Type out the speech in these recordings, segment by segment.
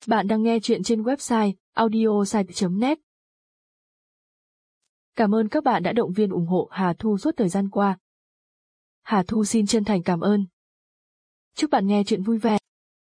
Bạn đang nghe chuyện trên website audiosite.net. Cảm ơn các bạn đã động viên ủng hộ Hà Thu suốt thời gian qua. Hà Thu xin chân thành cảm ơn. Chúc bạn nghe chuyện vui vẻ.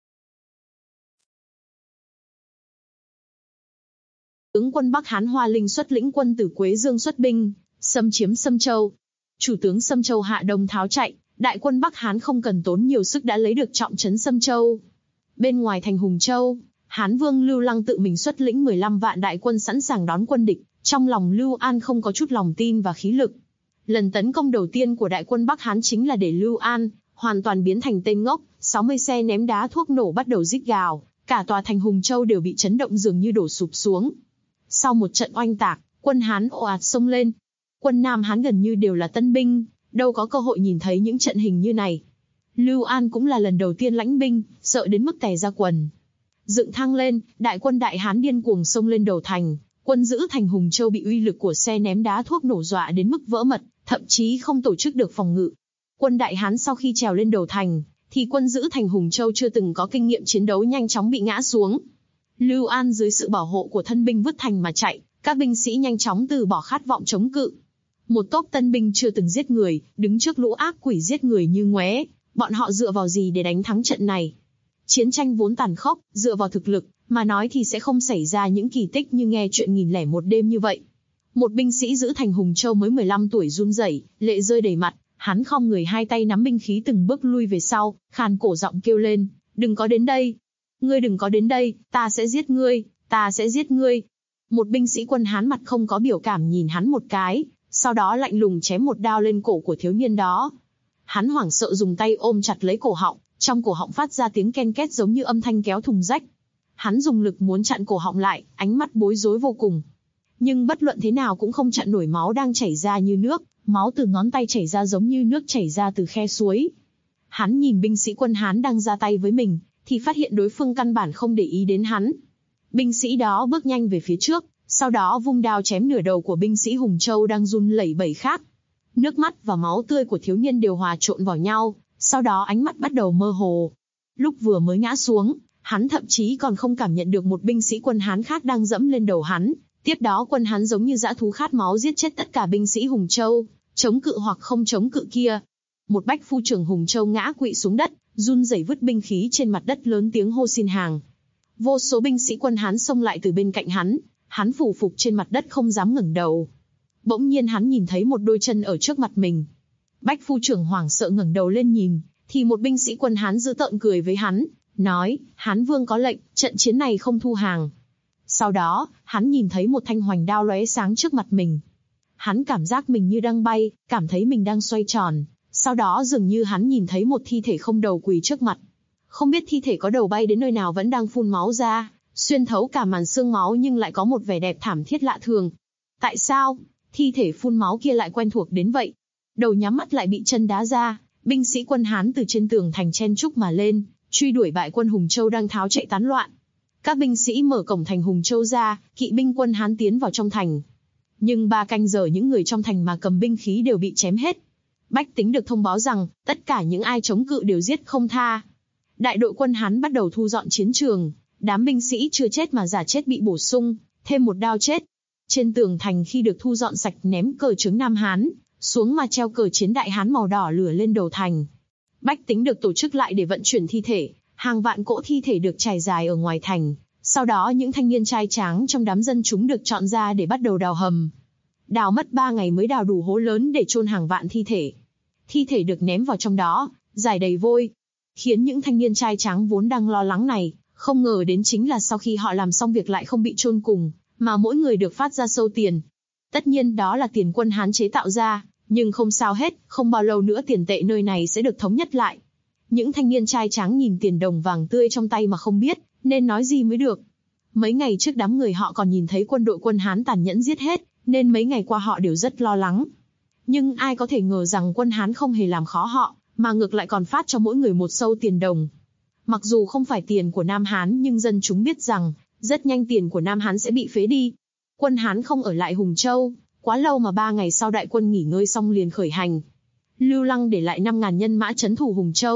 Tướng quân Bắc Hán Hoa Linh xuất lĩnh quân từ Quế Dương xuất binh, xâm chiếm Sâm Châu. Chủ tướng Sâm Châu Hạ Đông tháo chạy, đại quân Bắc Hán không cần tốn nhiều sức đã lấy được trọng trấn Sâm Châu. Bên ngoài thành Hùng Châu, Hán Vương Lưu Lăng tự mình xuất lĩnh 15 vạn đại quân sẵn sàng đón quân địch, trong lòng Lưu An không có chút lòng tin và khí lực. Lần tấn công đầu tiên của đại quân Bắc Hán chính là để Lưu An hoàn toàn biến thành tên ngốc, 60 xe ném đá thuốc nổ bắt đầu rít gào, cả tòa thành Hùng Châu đều bị chấn động dường như đổ sụp xuống. Sau một trận oanh tạc, quân Hán ồ ạt xông lên. Quân Nam Hán gần như đều là tân binh, đâu có cơ hội nhìn thấy những trận hình như này. Lưu An cũng là lần đầu tiên lãnh binh, sợ đến mức tè ra quần. Dựng thang lên, đại quân Đại Hán điên cuồng xông lên đầu thành, quân giữ thành Hùng Châu bị uy lực của xe ném đá thuốc nổ dọa đến mức vỡ mật, thậm chí không tổ chức được phòng ngự. Quân Đại Hán sau khi trèo lên đầu thành, thì quân giữ thành Hùng Châu chưa từng có kinh nghiệm chiến đấu nhanh chóng bị ngã xuống. Lưu An dưới sự bảo hộ của thân binh vứt thành mà chạy, các binh sĩ nhanh chóng từ bỏ khát vọng chống cự. Một tốp tân binh chưa từng giết người, đứng trước lũ ác quỷ giết người như ngoé, bọn họ dựa vào gì để đánh thắng trận này? Chiến tranh vốn tàn khốc, dựa vào thực lực, mà nói thì sẽ không xảy ra những kỳ tích như nghe chuyện 1001 đêm như vậy. Một binh sĩ giữ thành Hùng Châu mới 15 tuổi run rẩy, lệ rơi đầy mặt, hắn khom người hai tay nắm binh khí từng bước lui về sau, khàn cổ giọng kêu lên, đừng có đến đây. Ngươi đừng có đến đây, ta sẽ giết ngươi, ta sẽ giết ngươi. Một binh sĩ quân Hán mặt không có biểu cảm nhìn hắn một cái, sau đó lạnh lùng chém một đao lên cổ của thiếu niên đó. Hắn hoảng sợ dùng tay ôm chặt lấy cổ họng, trong cổ họng phát ra tiếng ken két giống như âm thanh kéo thùng rách. Hắn dùng lực muốn chặn cổ họng lại, ánh mắt bối rối vô cùng. Nhưng bất luận thế nào cũng không chặn nổi máu đang chảy ra như nước, máu từ ngón tay chảy ra giống như nước chảy ra từ khe suối. Hắn nhìn binh sĩ quân Hán đang ra tay với mình, thì phát hiện đối phương căn bản không để ý đến hắn. Binh sĩ đó bước nhanh về phía trước, sau đó vung đao chém nửa đầu của binh sĩ Hùng Châu đang run lẩy bẩy khác. Nước mắt và máu tươi của thiếu niên đều hòa trộn vào nhau, sau đó ánh mắt bắt đầu mơ hồ. Lúc vừa mới ngã xuống, hắn thậm chí còn không cảm nhận được một binh sĩ quân Hán khác đang dẫm lên đầu hắn. Tiếp đó quân Hán giống như dã thú khát máu giết chết tất cả binh sĩ Hùng Châu, chống cự hoặc không chống cự kia. Một bách phu trưởng Hùng Châu ngã quỵ xuống đất, run rẩy vứt binh khí trên mặt đất lớn tiếng hô xin hàng. Vô số binh sĩ quân Hán xông lại từ bên cạnh hắn phủ phục trên mặt đất không dám ngẩng đầu. Bỗng nhiên hắn nhìn thấy một đôi chân ở trước mặt mình. Bách phu trưởng hoảng sợ ngẩng đầu lên nhìn, thì một binh sĩ quân Hán dữ tợn cười với hắn, nói, Hán Vương có lệnh, trận chiến này không thu hàng. Sau đó, hắn nhìn thấy một thanh hoành đao lóe sáng trước mặt mình. Hắn cảm giác mình như đang bay, cảm thấy mình đang xoay tròn. Sau đó dường như hắn nhìn thấy một thi thể không đầu quỳ trước mặt. Không biết thi thể có đầu bay đến nơi nào vẫn đang phun máu ra, xuyên thấu cả màn xương máu nhưng lại có một vẻ đẹp thảm thiết lạ thường. Tại sao, thi thể phun máu kia lại quen thuộc đến vậy? Đầu nhắm mắt lại bị chân đá ra, binh sĩ quân Hán từ trên tường thành chen chúc mà lên, truy đuổi bại quân Hùng Châu đang tháo chạy tán loạn. Các binh sĩ mở cổng thành Hùng Châu ra, kỵ binh quân Hán tiến vào trong thành. Nhưng 3 canh giờ những người trong thành mà cầm binh khí đều bị chém hết. Bách tính được thông báo rằng, tất cả những ai chống cự đều giết không tha. Đại đội quân Hán bắt đầu thu dọn chiến trường, đám binh sĩ chưa chết mà giả chết bị bổ sung, thêm một đao chết. Trên tường thành khi được thu dọn sạch ném cờ trướng Nam Hán, xuống mà treo cờ chiến Đại Hán màu đỏ lửa lên đầu thành. Bách tính được tổ chức lại để vận chuyển thi thể, hàng vạn cỗ thi thể được trải dài ở ngoài thành. Sau đó những thanh niên trai tráng trong đám dân chúng được chọn ra để bắt đầu đào hầm. Đào mất 3 ngày mới đào đủ hố lớn để chôn hàng vạn thi thể. Thi thể được ném vào trong đó, rải đầy vôi. Khiến những thanh niên trai tráng vốn đang lo lắng này, không ngờ đến chính là sau khi họ làm xong việc lại không bị chôn cùng, mà mỗi người được phát ra sâu tiền. Tất nhiên đó là tiền quân Hán chế tạo ra, nhưng không sao hết, không bao lâu nữa tiền tệ nơi này sẽ được thống nhất lại. Những thanh niên trai tráng nhìn tiền đồng vàng tươi trong tay mà không biết nên nói gì mới được. Mấy ngày trước đám người họ còn nhìn thấy quân đội quân Hán tàn nhẫn giết hết, nên mấy ngày qua họ đều rất lo lắng. Nhưng ai có thể ngờ rằng quân Hán không hề làm khó họ, mà ngược lại còn phát cho mỗi người một sâu tiền đồng. Mặc dù không phải tiền của Nam Hán nhưng dân chúng biết rằng, rất nhanh tiền của Nam Hán sẽ bị phế đi. Quân Hán không ở lại Hùng Châu quá lâu mà 3 ngày sau đại quân nghỉ ngơi xong liền khởi hành. Lưu Lăng để lại 5.000 nhân mã trấn thủ Hùng Châu,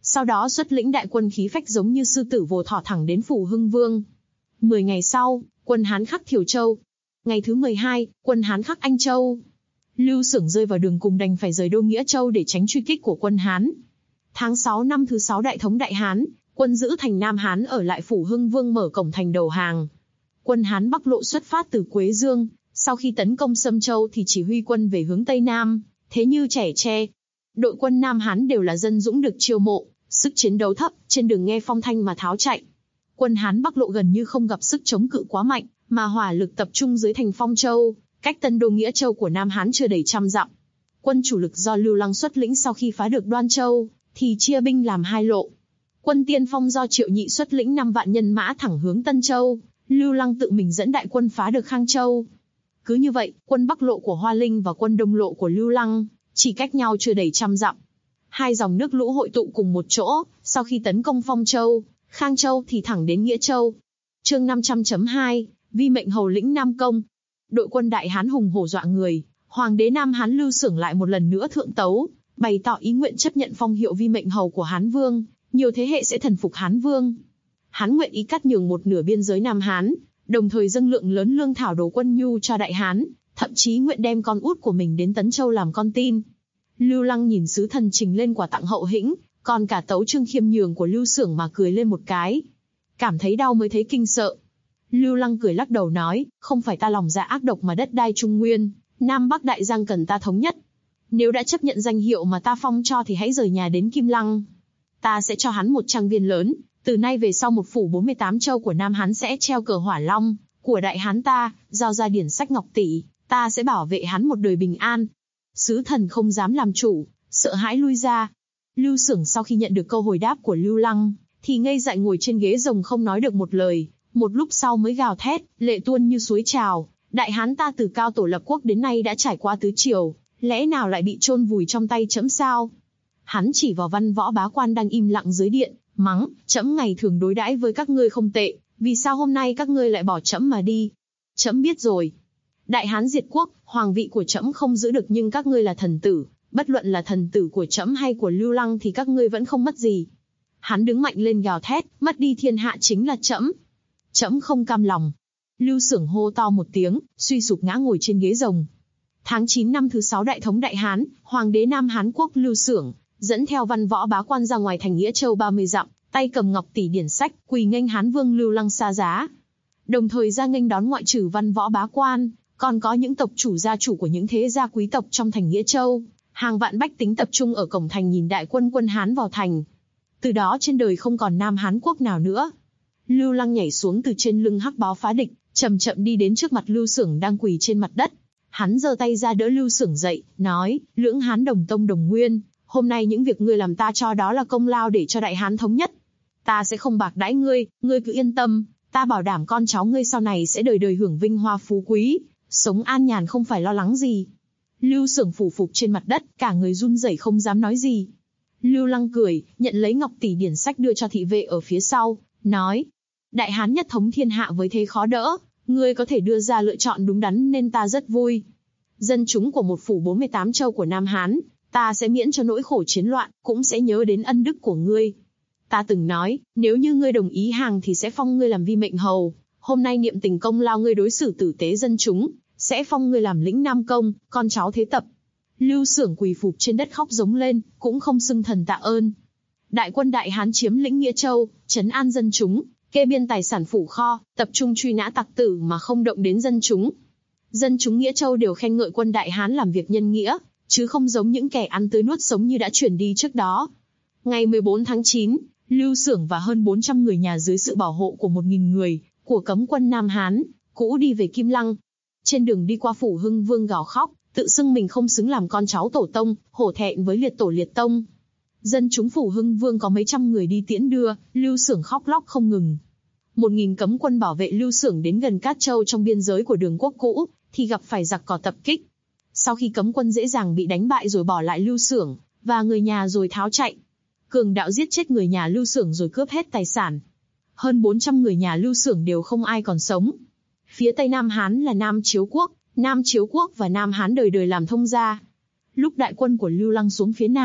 Sau đó xuất lĩnh đại quân khí phách giống như sư tử vồ thỏ thẳng đến phủ Hưng Vương. 10 ngày sau, quân Hán khắc Thiều Châu. Ngày thứ 12, quân Hán khắc Anh Châu. Lưu Xưởng rơi vào đường cùng đành phải rời đô Nghĩa Châu để tránh truy kích của quân Hán. Tháng 6 năm thứ 6 Đại Thống Đại Hán, quân giữ thành Nam Hán ở lại phủ Hưng Vương mở cổng thành đầu hàng. Quân Hán Bắc Lộ xuất phát từ Quế Dương, sau khi tấn công Sâm Châu thì chỉ huy quân về hướng Tây Nam, thế như trẻ tre. Đội quân Nam Hán đều là dân dũng được chiêu mộ, sức chiến đấu thấp, trên đường nghe phong thanh mà tháo chạy. Quân Hán Bắc Lộ gần như không gặp sức chống cự quá mạnh, mà hỏa lực tập trung dưới thành Phong Châu, cách Tân Đô Nghĩa Châu của Nam Hán chưa đầy 100 dặm. Quân chủ lực do Lưu Lăng xuất lĩnh sau khi phá được Đoan Châu, thì chia binh làm 2 lộ. Quân tiên phong do Triệu Nhị xuất lĩnh 5 vạn nhân mã thẳng hướng Tân Châu, Lưu Lăng tự mình dẫn đại quân phá được Khang Châu. Cứ như vậy, quân Bắc Lộ của Hoa Linh và quân Đông Lộ của Lưu Lăng chỉ cách nhau chưa đầy 100 dặm. 2 dòng nước lũ hội tụ cùng một chỗ, sau khi tấn công Phong Châu, Khang Châu thì thẳng đến Nghĩa Châu. Chương 500.2, Vi mệnh hầu lĩnh Nam Công. Đội quân Đại Hán hùng hổ dọa người, Hoàng đế Nam Hán Lưu Xưởng lại một lần nữa thượng tấu, bày tỏ ý nguyện chấp nhận phong hiệu Vi mệnh hầu của Hán Vương, nhiều thế hệ sẽ thần phục Hán Vương. Hắn nguyện ý cắt nhường một nửa biên giới Nam Hán, đồng thời dâng lượng lớn lương thảo đồ quân nhu cho Đại Hán, thậm chí nguyện đem con út của mình đến Tấn Châu làm con tin. Lưu Lăng nhìn sứ thần trình lên quà tặng hậu hĩnh, còn cả tấu chương khiêm nhường của Lưu Xưởng mà cười lên một cái. Cảm thấy đau mới thấy kinh sợ. Lưu Lăng cười lắc đầu nói, không phải ta lòng dạ ác độc mà đất đai Trung Nguyên, Nam Bắc Đại Giang cần ta thống nhất. Nếu đã chấp nhận danh hiệu mà ta phong cho thì hãy rời nhà đến Kim Lăng. Ta sẽ cho hắn một trang viên lớn, từ nay về sau một phủ 48 châu của Nam Hán sẽ treo cờ Hỏa Long, của Đại Hán ta, giao ra điển sách ngọc tỷ, ta sẽ bảo vệ hắn một đời bình an. Sứ thần không dám làm chủ, sợ hãi lui ra. Lưu Xưởng sau khi nhận được câu hồi đáp của Lưu Lăng, thì ngây dại ngồi trên ghế rồng không nói được một lời, một lúc sau mới gào thét, lệ tuôn như suối trào. Đại Hán ta từ cao tổ lập quốc đến nay đã trải qua tứ triều, lẽ nào lại bị chôn vùi trong tay trẫm sao? Hắn chỉ vào Văn Võ bá quan đang im lặng dưới điện, mắng, trẫm ngày thường đối đãi với các ngươi không tệ, vì sao hôm nay các ngươi lại bỏ trẫm mà đi? Trẫm biết rồi. Đại Hán diệt quốc, hoàng vị của trẫm không giữ được nhưng các ngươi là thần tử, bất luận là thần tử của trẫm hay của Lưu Lăng thì các ngươi vẫn không mất gì. Hắn đứng mạnh lên gào thét, mất đi thiên hạ chính là trẫm. Trẫm không cam lòng. Lưu Xưởng hô to một tiếng, suy sụp ngã ngồi trên ghế rồng. Tháng 9 năm thứ 6 Đại Thống Đại Hán, Hoàng đế Nam Hán Quốc Lưu Xưởng dẫn theo Văn Võ bá quan ra ngoài thành Nghĩa Châu 30 dặm, tay cầm ngọc tỷ điển sách, quỳ nghênh Hán Vương Lưu Lăng xa giá. Đồng thời ra nghênh đón ngoại trừ Văn Võ bá quan, còn có những tộc chủ gia chủ của những thế gia quý tộc trong thành Nghĩa Châu, hàng vạn bách tính tập trung ở cổng thành nhìn đại quân quân Hán vào thành. Từ đó trên đời không còn Nam Hán Quốc nào nữa. Lưu Lăng nhảy xuống từ trên lưng hắc báo phá địch, chậm chậm đi đến trước mặt Lưu Xưởng đang quỳ trên mặt đất. Hắn giơ tay ra đỡ Lưu Xưởng dậy, nói, lưỡng Hán đồng tông đồng nguyên, hôm nay những việc ngươi làm ta cho đó là công lao để cho Đại Hán thống nhất. Ta sẽ không bạc đãi ngươi cứ yên tâm, ta bảo đảm con cháu ngươi sau này sẽ đời đời hưởng vinh hoa phú quý, sống an nhàn không phải lo lắng gì. Lưu Xưởng phủ phục trên mặt đất, cả người run rẩy không dám nói gì. Lưu Lăng cười, nhận lấy ngọc tỷ điển sách đưa cho thị vệ ở phía sau, nói, Đại Hán nhất thống thiên hạ với thế khó đỡ, ngươi có thể đưa ra lựa chọn đúng đắn nên ta rất vui. Dân chúng của một phủ 48 châu của Nam Hán, ta sẽ miễn cho nỗi khổ chiến loạn, cũng sẽ nhớ đến ân đức của ngươi. Ta từng nói, nếu như ngươi đồng ý hàng thì sẽ phong ngươi làm vi mệnh hầu, hôm nay niệm tình công lao ngươi đối xử tử tế dân chúng, sẽ phong ngươi làm lĩnh Nam Công, con cháu thế tập. Lưu Xưởng quỳ phục trên đất khóc giống lên, cũng không xưng thần tạ ơn. Đại quân Đại Hán chiếm lĩnh Nghĩa Châu, trấn an dân chúng, kê biên tài sản phủ kho, tập trung truy nã tặc tử mà không động đến dân chúng. Dân chúng Nghĩa Châu đều khen ngợi quân Đại Hán làm việc nhân nghĩa, chứ không giống những kẻ ăn tươi nuốt sống như đã truyền đi trước đó. Ngày 14 tháng 9, Lưu Xưởng và hơn 400 người nhà dưới sự bảo hộ của 1.000 người của cấm quân Nam Hán, cũ đi về Kim Lăng. Trên đường đi qua phủ Hưng Vương gào khóc, tự xưng mình không xứng làm con cháu tổ tông, hổ thẹn với liệt tổ liệt tông. Dân chúng phủ Hưng Vương có mấy trăm người đi tiễn đưa, Lưu Xưởng khóc lóc không ngừng. 1.000 cấm quân bảo vệ Lưu Xưởng đến gần Cát Châu trong biên giới của Đường Quốc cũ, thì gặp phải giặc cỏ tập kích. Sau khi cấm quân dễ dàng bị đánh bại rồi bỏ lại Lưu Xưởng và người nhà rồi tháo chạy. Cường đạo giết chết người nhà Lưu Xưởng rồi cướp hết tài sản. Hơn 400 người nhà Lưu Xưởng đều không ai còn sống. Phía Tây Nam Hán là Nam Chiếu Quốc và Nam Hán đời đời làm thông gia. Lúc đại quân của Lưu Lăng xuống phía Nam,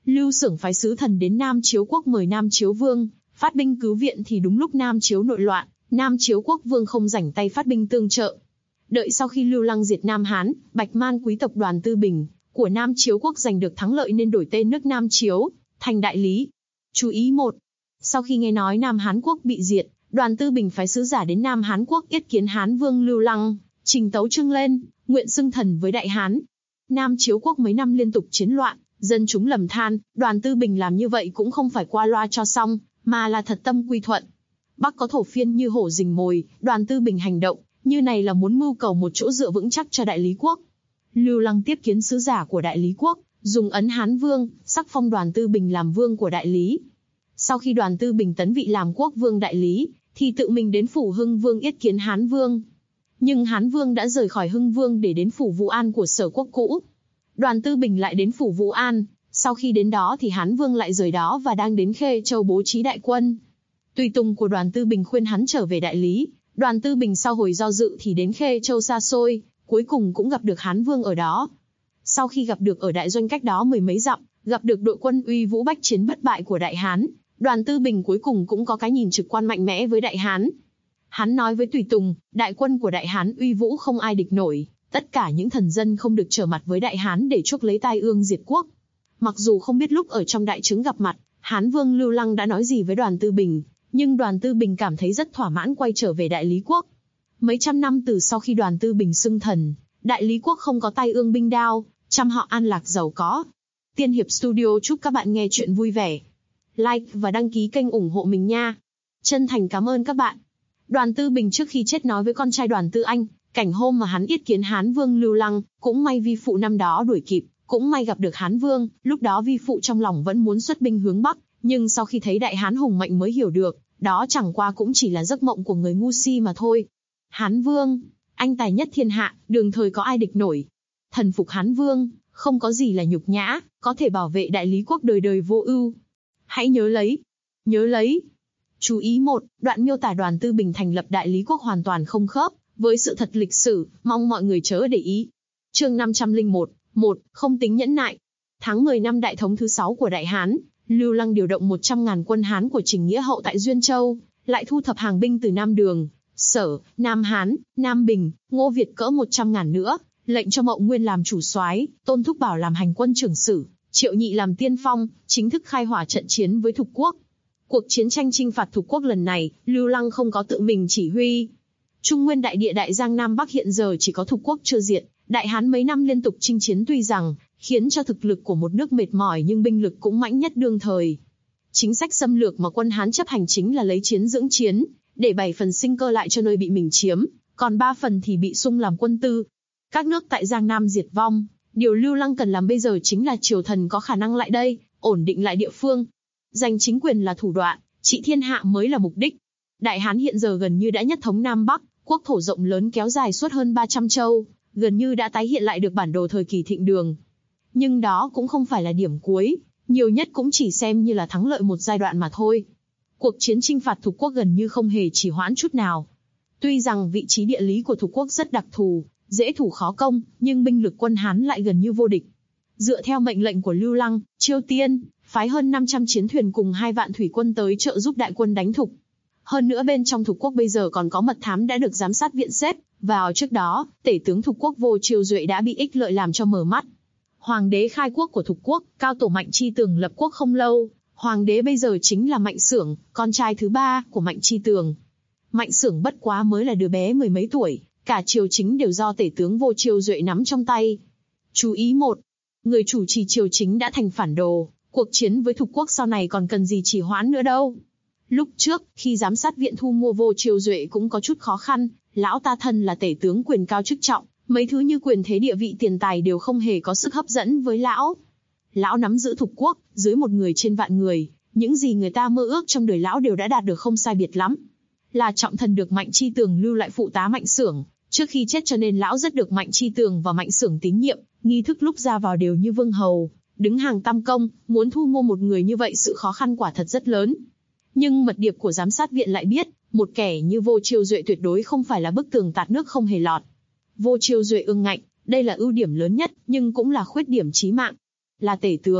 Lưu Xưởng phái sứ thần đến Nam Chiếu Quốc mời Nam Chiếu Vương phát binh cứu viện thì đúng lúc Nam Chiếu nội loạn, Nam Chiếu Quốc Vương không rảnh tay phát binh tương trợ. Đợi sau khi Lưu Lăng diệt Nam Hán, Bạch Man quý tộc Đoàn Tư Bình của Nam Chiếu Quốc giành được thắng lợi nên đổi tên nước Nam Chiếu thành Đại Lý. Chú ý 1. Sau khi nghe nói Nam Hán Quốc bị diệt, Đoàn Tư Bình phái sứ giả đến Nam Hán Quốc yết kiến Hán Vương Lưu Lăng, trình tấu chương lên, nguyện xưng thần với Đại Hán. Nam Chiếu Quốc mấy năm liên tục chiến loạn, dân chúng lầm than, Đoàn Tư Bình làm như vậy cũng không phải qua loa cho xong, mà là thật tâm quy thuận. Bắc có thổ phiên như hổ rình mồi, Đoàn Tư Bình hành động như này là muốn mưu cầu một chỗ dựa vững chắc cho Đại Lý Quốc. Lưu Lăng tiếp kiến sứ giả của Đại Lý Quốc, dùng ấn Hán Vương, sắc phong Đoàn Tư Bình làm vương của Đại Lý. Sau khi Đoàn Tư Bình tấn vị làm quốc vương Đại Lý, thì tự mình đến phủ Hưng Vương yết kiến Hán Vương. Nhưng Hán Vương đã rời khỏi Hưng Vương để đến phủ Vũ An của Sở Quốc cũ. Đoàn Tư Bình lại đến phủ Vũ An, sau khi đến đó thì Hán Vương lại rời đó và đang đến Khê Châu bố trí đại quân. Tùy tùng của Đoàn Tư Bình khuyên hắn trở về Đại Lý, Đoàn Tư Bình sau hồi do dự thì đến Khê Châu xa xôi, cuối cùng cũng gặp được Hán Vương ở đó. Sau khi gặp được ở đại doanh cách đó mười mấy dặm, gặp được đội quân uy vũ bách chiến bất bại của Đại Hán, Đoàn Tư Bình cuối cùng cũng có cái nhìn trực quan mạnh mẽ với Đại Hán. Hắn nói với tùy tùng, đại quân của Đại Hán uy vũ không ai địch nổi, tất cả những thần dân không được trở mặt với Đại Hán để chuốc lấy tai ương diệt quốc. Mặc dù không biết lúc ở trong đại trướng gặp mặt, Hán Vương Lưu Lăng đã nói gì với Đoàn Tư Bình, nhưng Đoàn Tư Bình cảm thấy rất thỏa mãn quay trở về Đại Lý Quốc. Mấy trăm năm từ sau khi Đoàn Tư Bình xưng thần, Đại Lý Quốc không có tai ương binh đao, trăm họ an lạc giàu có. Tiên Hiệp Studio chúc các bạn nghe chuyện vui vẻ. Like và đăng ký kênh ủng hộ mình nha. Chân thành cảm ơn các bạn. Đoàn Tư Bình trước khi chết nói với con trai Đoàn Tư Anh, cảnh hôm mà hắn yết kiến Hán Vương Lưu Lăng, cũng may vi phụ năm đó đuổi kịp, cũng may gặp được Hán Vương, lúc đó vi phụ trong lòng vẫn muốn xuất binh hướng Bắc, nhưng sau khi thấy Đại Hán hùng mạnh mới hiểu được, đó chẳng qua cũng chỉ là giấc mộng của người ngu si mà thôi. Hán Vương, anh tài nhất thiên hạ, đường thời có ai địch nổi. Thần phục Hán Vương, không có gì là nhục nhã, có thể bảo vệ Đại Lý Quốc đời đời vô ưu. Hãy nhớ lấy. Nhớ lấy. Chú ý 1, đoạn miêu tả Đoàn Tư Bình thành lập Đại Lý Quốc hoàn toàn không khớp với sự thật lịch sử, mong mọi người chớ để ý. Chương 501, 1, không tính nhẫn nại. Tháng 10 năm Đại Thống thứ 6 của Đại Hán, Lưu Lăng điều động 100.000 quân Hán của Trình Nghĩa Hậu tại Duyên Châu, lại thu thập hàng binh từ Nam Đường, Sở, Nam Hán, Nam Bình, Ngô Việt cỡ 100.000 nữa, lệnh cho Mậu Nguyên làm chủ soái, Tôn Thúc Bảo làm hành quân trưởng sử, Triệu Nhị làm tiên phong, chính thức khai hỏa trận chiến với Thục Quốc. Cuộc chiến tranh chinh phạt Thục Quốc lần này, Lưu Lăng không có tự mình chỉ huy. Trung Nguyên đại địa Đại Giang Nam Bắc hiện giờ chỉ có Thục Quốc chưa diệt. Đại Hán mấy năm liên tục chinh chiến tuy rằng khiến cho thực lực của một nước mệt mỏi nhưng binh lực cũng mãnh nhất đương thời. Chính sách xâm lược mà quân Hán chấp hành chính là lấy chiến dưỡng chiến, để 7 phần sinh cơ lại cho nơi bị mình chiếm, còn 3 phần thì bị sung làm quân tư. Các nước tại Giang Nam diệt vong, điều Lưu Lăng cần làm bây giờ chính là triều thần có khả năng lại đây, ổn định lại địa phương. Giành chính quyền là thủ đoạn, trị thiên hạ mới là mục đích. Đại Hán hiện giờ gần như đã nhất thống Nam Bắc, quốc thổ rộng lớn kéo dài suốt hơn 300 châu, gần như đã tái hiện lại được bản đồ thời kỳ thịnh đường. Nhưng đó cũng không phải là điểm cuối, nhiều nhất cũng chỉ xem như là thắng lợi một giai đoạn mà thôi. Cuộc chiến chinh phạt Thục Quốc gần như không hề trì hoãn chút nào. Tuy rằng vị trí địa lý của Thục Quốc rất đặc thù, dễ thủ khó công, nhưng binh lực quân Hán lại gần như vô địch. Dựa theo mệnh lệnh của Lưu Lăng, Chiêu Tiên phái hơn 500 chiến thuyền cùng 2 vạn thủy quân tới trợ giúp đại quân đánh Thục. Hơn nữa bên trong Thục Quốc bây giờ còn có mật thám đã được giám sát viện xếp vào trước đó, tể tướng Thục Quốc Vô Chiêu Duệ đã bị ích lợi làm cho mở mắt. Hoàng đế khai quốc của Thục Quốc, cao tổ Mạnh Chi Tường lập quốc không lâu, hoàng đế bây giờ chính là Mạnh Xưởng, con trai thứ 3 của Mạnh Chi Tường. Mạnh Xưởng bất quá mới là đứa bé mười mấy tuổi, cả triều chính đều do tể tướng Vô Chiêu Duệ nắm trong tay. Chú ý 1, người chủ trì triều chính đã thành phản đồ, cuộc chiến với Thục Quốc sau này còn cần gì trì hoãn nữa đâu. Lúc trước, khi giám sát viện thu mua Vô Chiêu Duệ cũng có chút khó khăn, lão ta thân là tể tướng quyền cao chức trọng, mấy thứ như quyền thế địa vị tiền tài đều không hề có sức hấp dẫn với lão. Lão nắm giữ Thục Quốc, dưới một người trên vạn người, những gì người ta mơ ước trong đời lão đều đã đạt được không sai biệt lắm. Là trọng thần được Mạnh Chi Tường lưu lại phụ tá Mạnh Xưởng, trước khi chết cho nên lão rất được Mạnh Chi Tường và Mạnh Xưởng tín nhiệm, nghi thức lúc ra vào đều như vương hầu, đứng hàng tam công, muốn thu mua một người như vậy sự khó khăn quả thật rất lớn. Nhưng mật điệp của giám sát viện lại biết, một kẻ như Vô Chiêu Duệ tuyệt đối không phải là bức tường tạt nước không hề lọt. Vô Chiêu Duệ ương ngạnh, đây là ưu điểm lớn nhất, nhưng cũng là khuyết điểm chí mạng. Là tể tướng,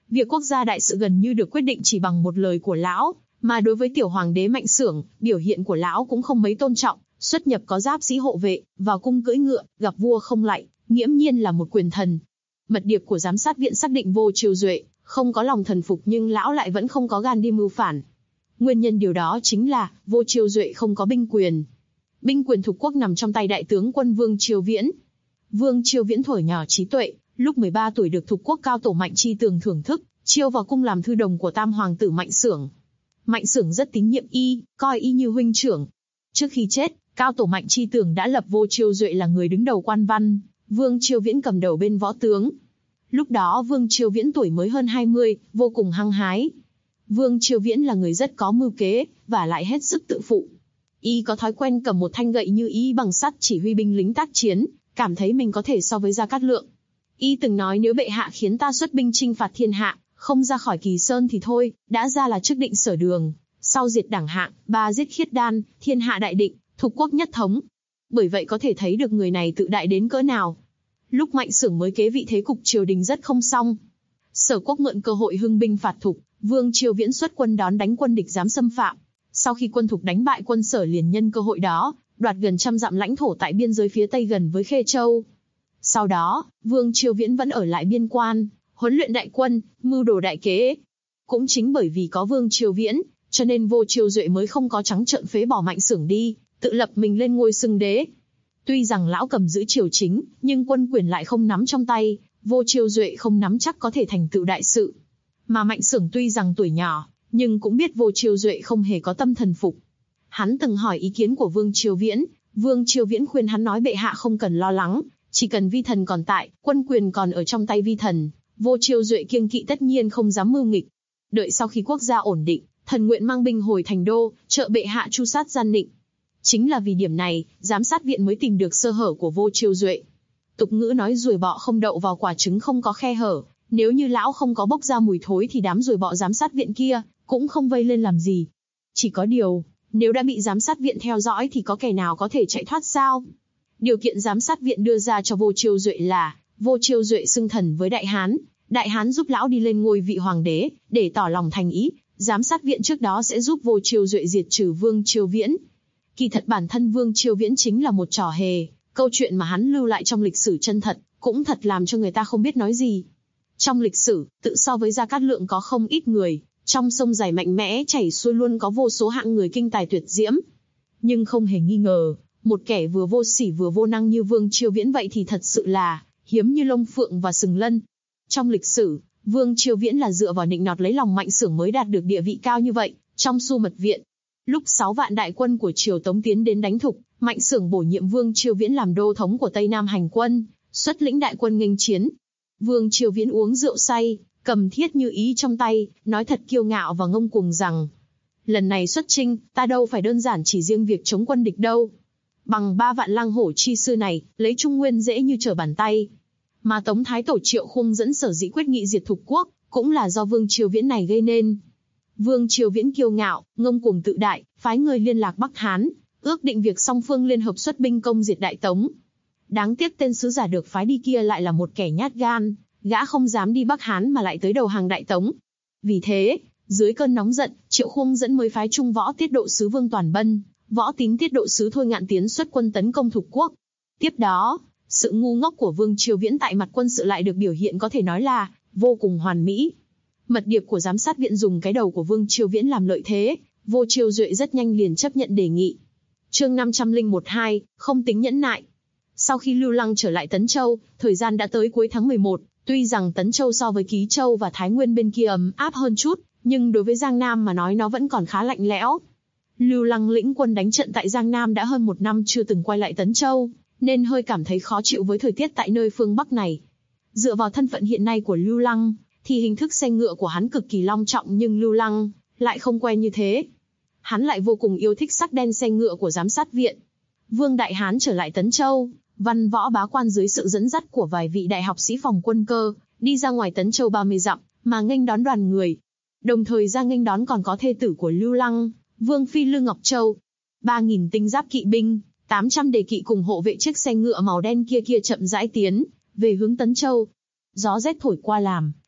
Việc quốc gia đại sự gần như được quyết định chỉ bằng một lời của lão, mà đối với tiểu hoàng đế Mạnh Xưởng, biểu hiện của lão cũng không mấy tôn trọng, xuất nhập có giáp sĩ hộ vệ, vào cung cưỡi ngựa, gặp vua không lạy, nghiễm nhiên là một quyền thần. Mật điệp của giám sát viện xác định Vô Chiêu Duệ không có lòng thần phục, nhưng lão lại vẫn không có gan đi mưu phản. Nguyên nhân điều đó chính là Vô Chiêu Duệ không có binh quyền. Binh quyền thuộc quốc nằm trong tay đại tướng quân Vương Chiêu Viễn. Vương Chiêu Viễn thuở nhỏ trí tuệ, lúc 13 tuổi được thuộc quốc cao tổ Mạnh Chi Tường thưởng thức, chiêu vào cung làm thư đồng của tam hoàng tử Mạnh Xưởng. Mạnh Xưởng rất tín nhiệm y, coi y như huynh trưởng. Trước khi chết, cao tổ Mạnh Chi Tường đã lập Vô Chiêu Duệ là người đứng đầu quan văn, Vương Chiêu Viễn cầm đầu bên võ tướng. Lúc đó Vương Chiêu Viễn tuổi mới hơn 20, vô cùng hăng hái. Vương Chiêu Viễn là người rất có mưu kế, và lại hết sức tự phụ. Y có thói quen cầm một thanh gậy như ý bằng sắt chỉ huy binh lính tác chiến, cảm thấy mình có thể so với Gia Cát Lượng. Y từng nói nếu bệ hạ khiến ta xuất binh chinh phạt thiên hạ, không ra khỏi Kỳ Sơn thì thôi, đã ra là trước định sở đường, sau diệt đảng hạng, ba giết khiết đan, thiên hạ đại định, thục quốc nhất thống. Bởi vậy có thể thấy được người này tự đại đến cỡ nào. Lúc Mạnh Xưởng mới kế vị thế cục triều đình rất không xong. Sở quốc mượn cơ hội hưng binh phạt thục, Vương Chiêu Viễn xuất quân đón đánh quân địch dám xâm phạm. Sau khi quân thục đánh bại quân Sở liền nhân cơ hội đó, đoạt gần 100 dặm lãnh thổ tại biên giới phía tây gần với Khê Châu. Sau đó, Vương Chiêu Viễn vẫn ở lại biên quan, huấn luyện đại quân, mưu đồ đại kế. Cũng chính bởi vì có Vương Chiêu Viễn, cho nên Vô Chiêu Duệ mới không có trắng trợn phế bỏ Mạnh Xưởng đi, tự lập mình lên ngôi xưng đế. Tuy rằng lão cầm giữ triều chính, nhưng quân quyền lại không nắm trong tay, Vô Chiêu Duệ không nắm chắc có thể thành tựu đại sự. Mà Mạnh Xưởng tuy rằng tuổi nhỏ, nhưng cũng biết Vô Chiêu Duệ không hề có tâm thần phục. Hắn từng hỏi ý kiến của Vương Chiêu Viễn, Vương Chiêu Viễn khuyên hắn nói bệ hạ không cần lo lắng, chỉ cần vi thần còn tại, quân quyền còn ở trong tay vi thần, Vô Chiêu Duệ kiêng kỵ tất nhiên không dám mưu nghịch. Đợi sau khi quốc gia ổn định, thần nguyện mang binh hồi thành đô, trợ bệ hạ tru sát gian nịnh. Chính là vì điểm này, giám sát viện mới tìm được sơ hở của Vô Chiêu Duệ. Tục ngữ nói ruồi bọ không đậu vào quả trứng không có khe hở, nếu như lão không có bốc ra mùi thối thì đám ruồi bọ giám sát viện kia cũng không vây lên làm gì. Chỉ có điều, nếu đã bị giám sát viện theo dõi thì có kẻ nào có thể chạy thoát sao? Điều kiện giám sát viện đưa ra cho Vô Chiêu Duệ là Vô Chiêu Duệ xưng thần với Đại Hán giúp lão đi lên ngôi vị hoàng đế, để tỏ lòng thành ý. Giám sát viện trước đó sẽ giúp Vô Chiêu Duệ diệt trừ Vương Chiêu Viễn. Kỳ thật bản thân Vương Chiêu Viễn chính là một trò hề, câu chuyện mà hắn lưu lại trong lịch sử chân thật, cũng thật làm cho người ta không biết nói gì. Trong lịch sử, tự so với Gia Cát Lượng có không ít người, trong sông dài mạnh mẽ chảy xuôi luôn có vô số hạng người kinh tài tuyệt diễm. Nhưng không hề nghi ngờ, một kẻ vừa vô sỉ vừa vô năng như Vương Chiêu Viễn vậy thì thật sự là hiếm như lông phượng và sừng lân. Trong lịch sử, Vương Chiêu Viễn là dựa vào nịnh nọt lấy lòng Mạnh Xưởng mới đạt được địa vị cao như vậy, trong Xu Mật Viện. Lúc 6 vạn đại quân của triều Tống tiến đến đánh thục, Mạnh Xưởng bổ nhiệm Vương Chiêu Viễn làm đô thống của Tây Nam hành quân, xuất lĩnh đại quân nghênh chiến. Vương Chiêu Viễn uống rượu say, cầm thiết như ý trong tay, nói thật kiêu ngạo và ngông cuồng rằng: lần này xuất chinh, ta đâu phải đơn giản chỉ riêng việc chống quân địch đâu. Bằng 3 vạn lang hổ chi sư này, lấy Trung Nguyên dễ như trở bàn tay. Mà Tống Thái Tổ Triệu Khung dẫn sở dĩ quyết nghị diệt thục quốc, cũng là do Vương Chiêu Viễn này gây nên. Vương Chiêu Viễn kiêu ngạo, ngông cuồng tự đại, phái người liên lạc Bắc Hán, ước định việc song phương liên hợp xuất binh công diệt Đại Tống. Đáng tiếc tên sứ giả được phái đi kia lại là một kẻ nhát gan, gã không dám đi Bắc Hán mà lại tới đầu hàng Đại Tống. Vì thế, dưới cơn nóng giận, Triệu Khung dẫn mới phái Trung Võ Tiết Độ sứ Vương Toàn Bân, Võ Tín Tiết Độ sứ Thôi Ngạn tiến xuất quân tấn công thục quốc. Tiếp đó, sự ngu ngốc của Vương Chiêu Viễn tại mặt quân sự lại được biểu hiện có thể nói là vô cùng hoàn mỹ. Mật điệp của giám sát viện dùng cái đầu của Vương Chiêu Viễn làm lợi thế, Vô Chiêu Duệ rất nhanh liền chấp nhận đề nghị. Chương 501-2, không tính nhẫn nại. Sau khi Lưu Lăng trở lại Tấn Châu, thời gian đã tới cuối tháng 11, tuy rằng Tấn Châu so với Ký Châu và Thái Nguyên bên kia ấm áp hơn chút, nhưng đối với Giang Nam mà nói nó vẫn còn khá lạnh lẽo. Lưu Lăng lĩnh quân đánh trận tại Giang Nam đã hơn 1 năm chưa từng quay lại Tấn Châu, nên hơi cảm thấy khó chịu với thời tiết tại nơi phương Bắc này. Dựa vào thân phận hiện nay của Lưu Lăng, thì hình thức xe ngựa của hắn cực kỳ long trọng, nhưng Lưu Lăng lại không quen như thế. Hắn lại vô cùng yêu thích sắc đen xe ngựa của giám sát viện. Vương Đại Hán trở lại Tấn Châu, văn võ bá quan dưới sự dẫn dắt của vài vị đại học sĩ phòng quân cơ, đi ra ngoài Tấn Châu 30 dặm, mà nghênh đón đoàn người. Đồng thời ra nghênh đón còn có thê tử của Lưu Lăng, Vương Phi Lư Ngọc Châu. 3.000 tinh giáp kỵ binh, 800 đề kỵ cùng hộ vệ chiếc xe ngựa màu đen kia chậm rãi tiến về hướng Tấn Châu. Gió rét thổi qua làm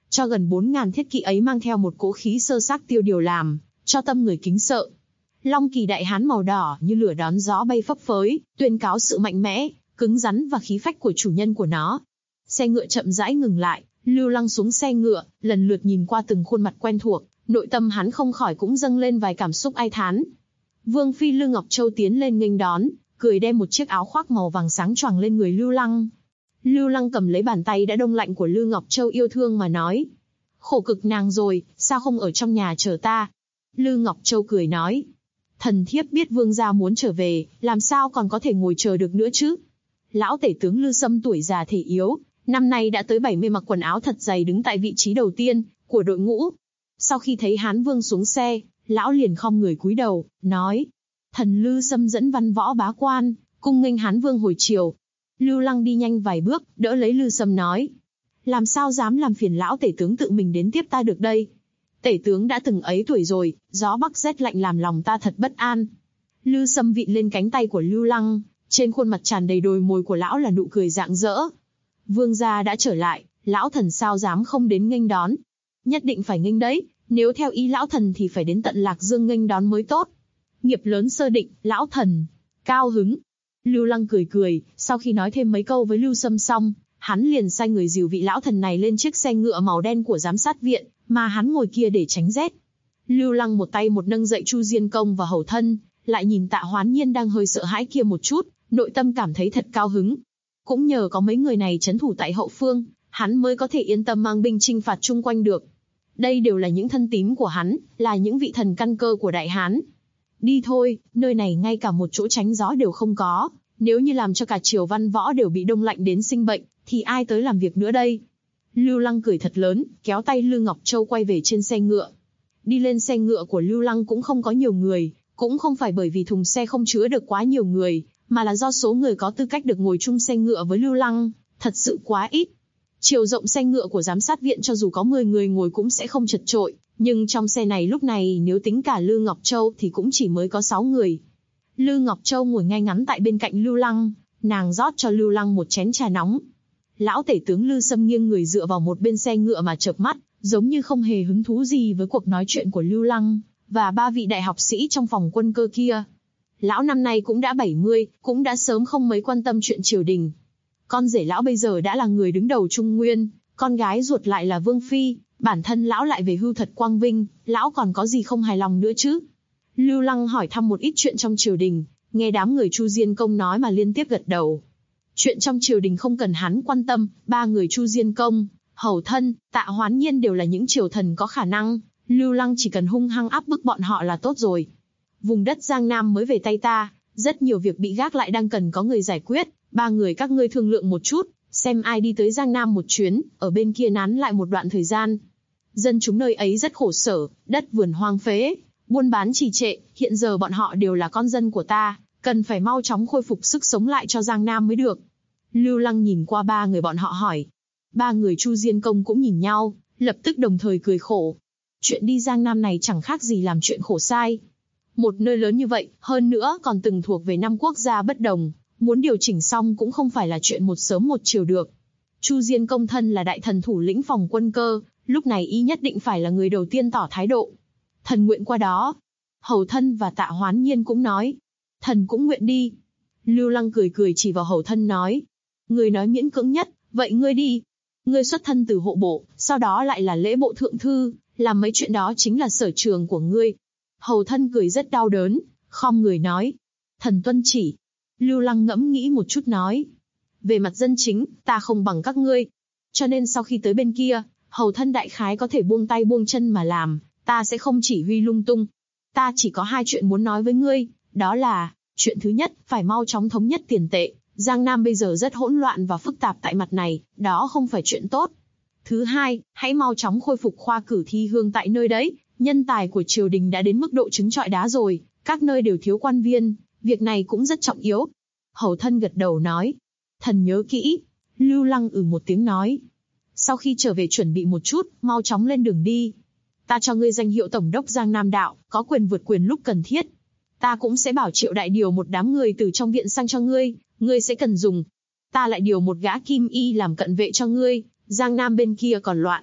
cho gần 4.000 thiết kỵ ấy mang theo một cỗ khí sơ xác tiêu điều làm cho tâm người kính sợ. Long kỳ đại hán màu đỏ như lửa đón gió bay phấp phới, tuyên cáo sự mạnh mẽ, cứng rắn và khí phách của chủ nhân của nó. Xe ngựa chậm rãi ngừng lại, Lưu Lăng xuống xe ngựa, lần lượt nhìn qua từng khuôn mặt quen thuộc, nội tâm hắn không khỏi cũng dâng lên vài cảm xúc ai thán. Vương phi Lư Ngọc Châu tiến lên nghênh đón, cười đem một chiếc áo khoác màu vàng sáng choàng lên người Lưu Lăng. Lưu Lăng cầm lấy bàn tay đã đông lạnh của Lư Ngọc Châu yêu thương mà nói: "Khổ cực nàng rồi, sao không ở trong nhà chờ ta?" Lư Ngọc Châu cười nói: "Thần thiếp biết vương gia muốn trở về, làm sao còn có thể ngồi chờ được nữa chứ?" Lão tể tướng Lư Sâm tuổi già thể yếu, năm nay đã tới 70, mặc quần áo thật dày đứng tại vị trí đầu tiên của đội ngũ. Sau khi thấy Hán Vương xuống xe, lão liền khom người cúi đầu, nói: "Thần Lư Sâm dẫn văn võ bá quan, cung nghênh Hán Vương hồi triều." Lưu Lăng đi nhanh vài bước, đỡ lấy Lư Sâm nói: "Làm sao dám làm phiền lão tể tướng tự mình đến tiếp ta được đây? Tể tướng đã từng ấy tuổi rồi, gió bắc rét lạnh làm lòng ta thật bất an." Lư Sâm vịn lên cánh tay của Lưu Lăng, trên khuôn mặt tràn đầy đồi mồi của lão là nụ cười rạng rỡ. "Vương gia đã trở lại, lão thần sao dám không đến nghênh đón? Nhất định phải nghênh đấy, nếu theo ý lão thần thì phải đến tận Lạc Dương nghênh đón mới tốt. Nghiệp lớn sơ định, lão thần cao hứng." Lưu Lăng cười cười, sau khi nói thêm mấy câu với Lưu Sâm xong, hắn liền sai người dìu vị lão thần này lên chiếc xe ngựa màu đen của giám sát viện, mà hắn ngồi kia để tránh rét. Lưu Lăng một tay một nâng dậy Chu Diên Công và hầu thân, lại nhìn Tạ Hoán Nhiên đang hơi sợ hãi kia một chút, nội tâm cảm thấy thật cao hứng. Cũng nhờ có mấy người này trấn thủ tại hậu phương, hắn mới có thể yên tâm mang binh chinh phạt chung quanh được. Đây đều là những thân tín của hắn, là những vị thần căn cơ của Đại Hán. Đi thôi, nơi này ngay cả một chỗ tránh gió đều không có, nếu như làm cho cả triều văn võ đều bị đông lạnh đến sinh bệnh, thì ai tới làm việc nữa đây? Lưu Lăng cười thật lớn, kéo tay Lư Ngọc Châu quay về trên xe ngựa. Đi lên xe ngựa của Lưu Lăng cũng không có nhiều người, cũng không phải bởi vì thùng xe không chứa được quá nhiều người, mà là do số người có tư cách được ngồi chung xe ngựa với Lưu Lăng thật sự quá ít. Chiều rộng xe ngựa của giám sát viện cho dù có 10 người ngồi cũng sẽ không chật chội, nhưng trong xe này lúc này nếu tính cả Lư Ngọc Châu thì cũng chỉ mới có 6 người. Lư Ngọc Châu ngồi ngay ngắn tại bên cạnh Lưu Lăng, nàng rót cho Lưu Lăng một chén trà nóng. Lão tể tướng Lư Sâm nghiêng người dựa vào một bên xe ngựa mà chợp mắt, giống như không hề hứng thú gì với cuộc nói chuyện của Lưu Lăng và ba vị đại học sĩ trong phòng quân cơ kia. Lão năm nay cũng đã 70, cũng đã sớm không mấy quan tâm chuyện triều đình. Con rể lão bây giờ đã là người đứng đầu Trung Nguyên, con gái ruột lại là Vương Phi, bản thân lão lại về hưu thật quang vinh, lão còn có gì không hài lòng nữa chứ? Lưu Lăng hỏi thăm một ít chuyện trong triều đình, nghe đám người Chu Diên Công nói mà liên tiếp gật đầu. Chuyện trong triều đình không cần hắn quan tâm, ba người Chu Diên Công, hầu thân, Tạ Hoán Nhiên đều là những triều thần có khả năng, Lưu Lăng chỉ cần hung hăng áp bức bọn họ là tốt rồi. Vùng đất Giang Nam mới về tay ta, rất nhiều việc bị gác lại đang cần có người giải quyết, ba người các ngươi thương lượng một chút, xem ai đi tới Giang Nam một chuyến, ở bên kia nán lại một đoạn thời gian. Dân chúng nơi ấy rất khổ sở, đất vườn hoang phế, buôn bán trì trệ, hiện giờ bọn họ đều là con dân của ta, cần phải mau chóng khôi phục sức sống lại cho Giang Nam mới được. Lưu Lăng nhìn qua ba người bọn họ hỏi. Ba người Chu Diên Công cũng nhìn nhau, lập tức đồng thời cười khổ. Chuyện đi Giang Nam này chẳng khác gì làm chuyện khổ sai. Một nơi lớn như vậy, hơn nữa còn từng thuộc về 5 quốc gia bất đồng, muốn điều chỉnh xong cũng không phải là chuyện một sớm một chiều được. Chu Diên Công thân là đại thần thủ lĩnh phòng quân cơ, lúc này y nhất định phải là người đầu tiên tỏ thái độ. Thần nguyện qua đó. Hầu thân và Tạ Hoán Nhiên cũng nói. Thần cũng nguyện đi. Lưu Lăng cười cười chỉ vào hầu thân nói. Người nói miễn cưỡng nhất, vậy ngươi đi. Ngươi xuất thân từ hộ bộ, sau đó lại là lễ bộ thượng thư, làm mấy chuyện đó chính là sở trường của ngươi. Hầu thân cười rất đau đớn, khom người nói. Thần tuân chỉ. Lưu Lăng ngẫm nghĩ một chút nói. Về mặt dân chính, ta không bằng các ngươi. Cho nên sau khi tới bên kia, hầu thân đại khái có thể buông tay buông chân mà làm, ta sẽ không chỉ huy lung tung. Ta chỉ có 2 chuyện muốn nói với ngươi, đó là, chuyện thứ nhất, phải mau chóng thống nhất tiền tệ. Giang Nam bây giờ rất hỗn loạn và phức tạp tại mặt này, đó không phải chuyện tốt. Thứ hai, hãy mau chóng khôi phục khoa cử thi hương tại nơi đấy, nhân tài của triều đình đã đến mức độ trứng trọi đá rồi, các nơi đều thiếu quan viên, việc này cũng rất trọng yếu. Hầu thân gật đầu nói, thần nhớ kỹ. Lưu Lăng một tiếng nói, sau khi trở về chuẩn bị một chút, mau chóng lên đường đi. Ta cho ngươi danh hiệu tổng đốc Giang Nam Đạo, có quyền vượt quyền lúc cần thiết. Ta cũng sẽ bảo Triệu đại điều một đám người từ trong viện sang cho ngươi, ngươi sẽ cần dùng. Ta lại điều một gã kim y làm cận vệ cho ngươi, Giang Nam bên kia còn loạn.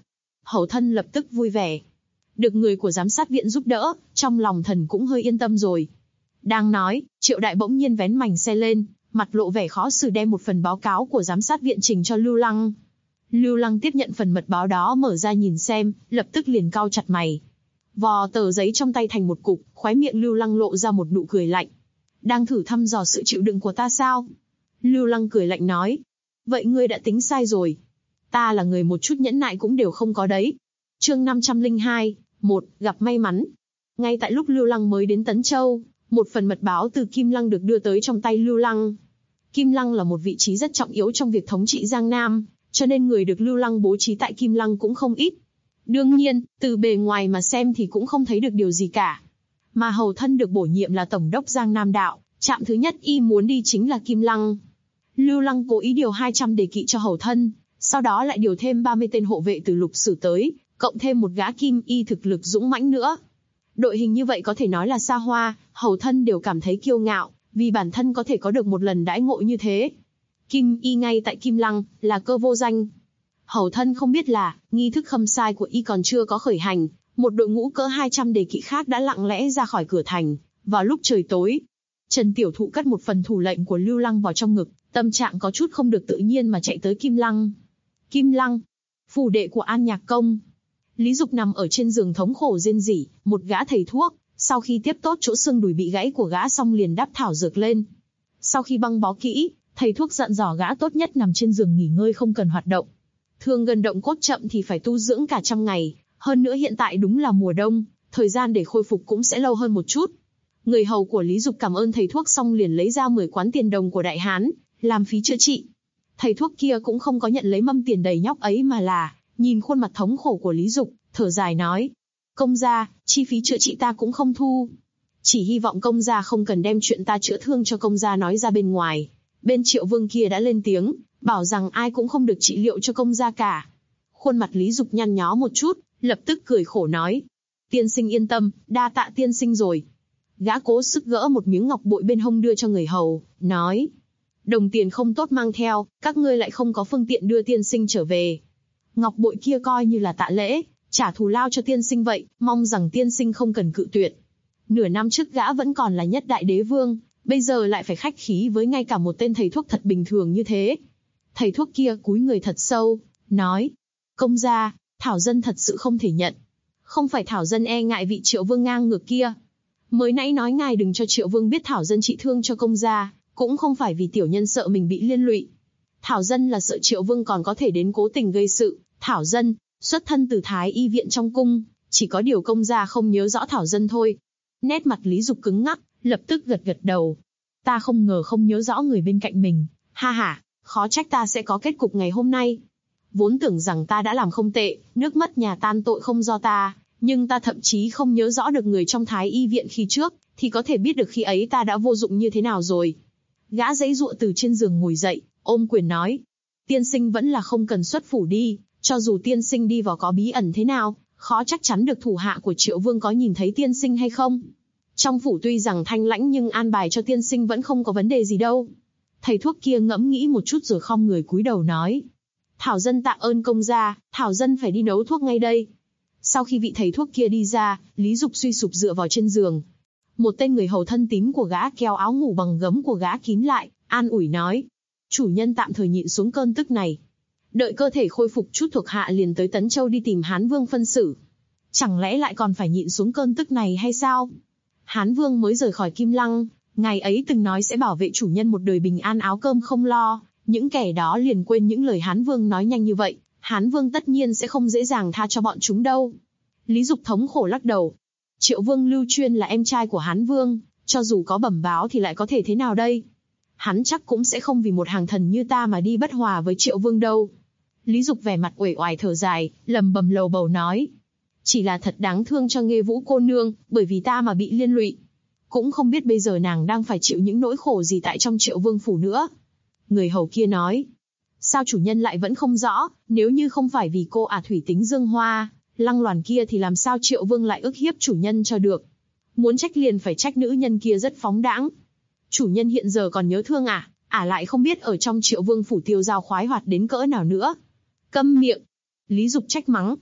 Hầu thân lập tức vui vẻ. Được người của giám sát viện giúp đỡ, trong lòng thần cũng hơi yên tâm rồi. Đang nói, Triệu Đại bỗng nhiên vén mành xe lên, mặt lộ vẻ khó xử đem một phần báo cáo của giám sát viện trình cho Lưu Lăng. Lưu Lăng tiếp nhận phần mật báo đó mở ra nhìn xem, lập tức liền cau chặt mày. Vò tờ giấy trong tay thành một cục, khóe miệng Lưu Lăng lộ ra một nụ cười lạnh. Đang thử thăm dò sự chịu đựng của ta sao? Lưu Lăng cười lạnh nói. Vậy ngươi đã tính sai rồi. Ta là người một chút nhẫn nại cũng đều không có đấy. Chương 502, 1, gặp may mắn. Ngay tại lúc Lưu Lăng mới đến Tấn Châu, một phần mật báo từ Kim Lăng được đưa tới trong tay Lưu Lăng. Kim Lăng là một vị trí rất trọng yếu trong việc thống trị Giang Nam, cho nên người được Lưu Lăng bố trí tại Kim Lăng cũng không ít. Đương nhiên, từ bề ngoài mà xem thì cũng không thấy được điều gì cả. Mà hầu thân được bổ nhiệm là Tổng đốc Giang Nam Đạo, trạm thứ nhất y muốn đi chính là Kim Lăng. Lưu Lăng cố ý điều 200 đề kỵ cho hầu thân, sau đó lại điều thêm 30 tên hộ vệ từ Lục Sử tới, cộng thêm một gã kim y thực lực dũng mãnh nữa. Đội hình như vậy có thể nói là xa hoa, hầu thân đều cảm thấy kiêu ngạo, vì bản thân có thể có được một lần đãi ngộ như thế. Kim y ngay tại Kim Lăng, là cơ vô danh. Hầu thân không biết là, nghi thức khâm sai của y còn chưa có khởi hành, một đội ngũ cỡ 200 đề kỵ khác đã lặng lẽ ra khỏi cửa thành, vào lúc trời tối. Trần Tiểu Thụ cất một phần thủ lệnh của Lưu Lăng vào trong ngực, tâm trạng có chút không được tự nhiên mà chạy tới Kim Lăng. Kim Lăng, phủ đệ của An Nhạc Công. Lý Dục nằm ở trên giường thống khổ rên rỉ, một gã thầy thuốc, sau khi tiếp tốt chỗ xương đùi bị gãy của gã xong liền đắp thảo dược lên. Sau khi băng bó kỹ, thầy thuốc dặn dò gã tốt nhất nằm trên giường nghỉ ngơi không cần hoạt động. Thương gần động cốt chậm thì phải tu dưỡng cả trăm ngày, hơn nữa hiện tại đúng là mùa đông, thời gian để khôi phục cũng sẽ lâu hơn một chút. Người hầu của Lý Dục cảm ơn thầy thuốc xong liền lấy ra 10 quán tiền đồng của Đại Hán, làm phí chữa trị. Thầy thuốc kia cũng không có nhận lấy mâm tiền đầy nhóc ấy mà là, nhìn khuôn mặt thống khổ của Lý Dục, thở dài nói. Công gia, chi phí chữa trị ta cũng không thu. Chỉ hy vọng công gia không cần đem chuyện ta chữa thương cho công gia nói ra bên ngoài. Bên Triệu Vương kia đã lên tiếng, bảo rằng ai cũng không được trị liệu cho công gia cả. Khuôn mặt Lý Dục nhăn nhó một chút, lập tức cười khổ nói. Tiên sinh yên tâm, đa tạ tiên sinh rồi. Gã cố sức gỡ một miếng ngọc bội bên hông đưa cho người hầu, nói. Đồng tiền không tốt mang theo, các ngươi lại không có phương tiện đưa tiên sinh trở về. Ngọc bội kia coi như là tạ lễ, trả thù lao cho tiên sinh vậy, mong rằng tiên sinh không cần cự tuyệt. Nửa năm trước gã vẫn còn là nhất đại đế vương, bây giờ lại phải khách khí với ngay cả một tên thầy thuốc thật bình thường như thế. Thầy thuốc kia cúi người thật sâu, nói. Công gia, Thảo dân thật sự không thể nhận. Không phải Thảo dân e ngại vị Triệu Vương ngang ngược kia. Mới nãy nói ngài đừng cho Triệu Vương biết Thảo dân trị thương cho công gia, cũng không phải vì tiểu nhân sợ mình bị liên lụy. Thảo dân là sợ Triệu Vương còn có thể đến cố tình gây sự. Thảo dân, xuất thân từ Thái Y viện trong cung, chỉ có điều công gia không nhớ rõ Thảo dân thôi. Nét mặt Lý Dục cứng ngắc, lập tức gật gật đầu. Ta không ngờ không nhớ rõ người bên cạnh mình, ha ha, khó trách ta sẽ có kết cục ngày hôm nay. Vốn tưởng rằng ta đã làm không tệ, nước mất nhà tan tội không do ta, nhưng ta thậm chí không nhớ rõ được người trong Thái Y viện khi trước, thì có thể biết được khi ấy ta đã vô dụng như thế nào rồi. Gã giãy giụa từ trên giường ngồi dậy, ôm quyền nói. Tiên sinh vẫn là không cần xuất phủ đi, cho dù tiên sinh đi vào có bí ẩn thế nào, khó chắc chắn được thủ hạ của Triệu Vương có nhìn thấy tiên sinh hay không. Trong phủ tuy rằng thanh lãnh nhưng an bài cho tiên sinh vẫn không có vấn đề gì đâu. Thầy thuốc kia ngẫm nghĩ một chút rồi khom người cúi đầu nói. Thảo dân tạ ơn công gia, Thảo dân phải đi nấu thuốc ngay đây. Sau khi vị thầy thuốc kia đi ra, Lý Dục suy sụp dựa vào trên giường. Một tên người hầu thân tín của gã kéo áo ngủ bằng gấm của gã kín lại, an ủi nói. Chủ nhân tạm thời nhịn xuống cơn tức này. Đợi cơ thể khôi phục chút thuộc hạ liền tới Tấn Châu đi tìm Hán Vương phân xử. Chẳng lẽ lại còn phải nhịn xuống cơn tức này hay sao? Hán Vương mới rời khỏi Kim Lăng, ngài ấy từng nói sẽ bảo vệ chủ nhân một đời bình an áo cơm không lo. Những kẻ đó liền quên những lời Hán Vương nói nhanh như vậy, Hán Vương tất nhiên sẽ không dễ dàng tha cho bọn chúng đâu. Lý Dục thống khổ lắc đầu. Triệu Vương Lưu Chuyên là em trai của Hán Vương, cho dù có bẩm báo thì lại có thể thế nào đây? Hắn chắc cũng sẽ không vì một hàng thần như ta mà đi bất hòa với Triệu Vương đâu. Lý Dục vẻ mặt uể oải thở dài, lầm bầm lầu bầu nói. Chỉ là thật đáng thương cho Nghê Vũ cô nương, bởi vì ta mà bị liên lụy. Cũng không biết bây giờ nàng đang phải chịu những nỗi khổ gì tại trong Triệu Vương phủ nữa. Người hầu kia nói. Sao chủ nhân lại vẫn không rõ, nếu như không phải vì cô thủy tính Dương Hoa, Lăng Loàn kia thì làm sao Triệu Vương lại ức hiếp chủ nhân cho được. Muốn trách liền phải trách nữ nhân kia rất phóng đãng. Chủ nhân hiện giờ còn nhớ thương lại không biết ở trong Triệu Vương phủ tiêu dao khoái hoạt đến cỡ nào nữa. Câm miệng. Lý Dục trách mắng.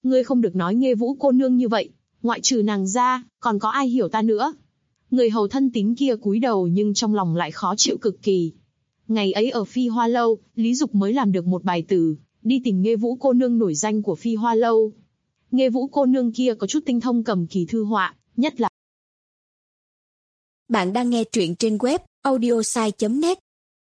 Ngươi không được nói Nghê Vũ cô nương như vậy, ngoại trừ nàng ra, còn có ai hiểu ta nữa. Người hầu thân tín kia cúi đầu nhưng trong lòng lại khó chịu cực kỳ. Ngày ấy ở Phi Hoa Lâu, Lý Dục mới làm được một bài tử, đi tìm Nghê Vũ cô nương nổi danh của Phi Hoa Lâu. Nghê Vũ cô nương kia có chút tinh thông cầm kỳ thư họa, nhất là... Bạn đang nghe truyện trên web audiosai.net.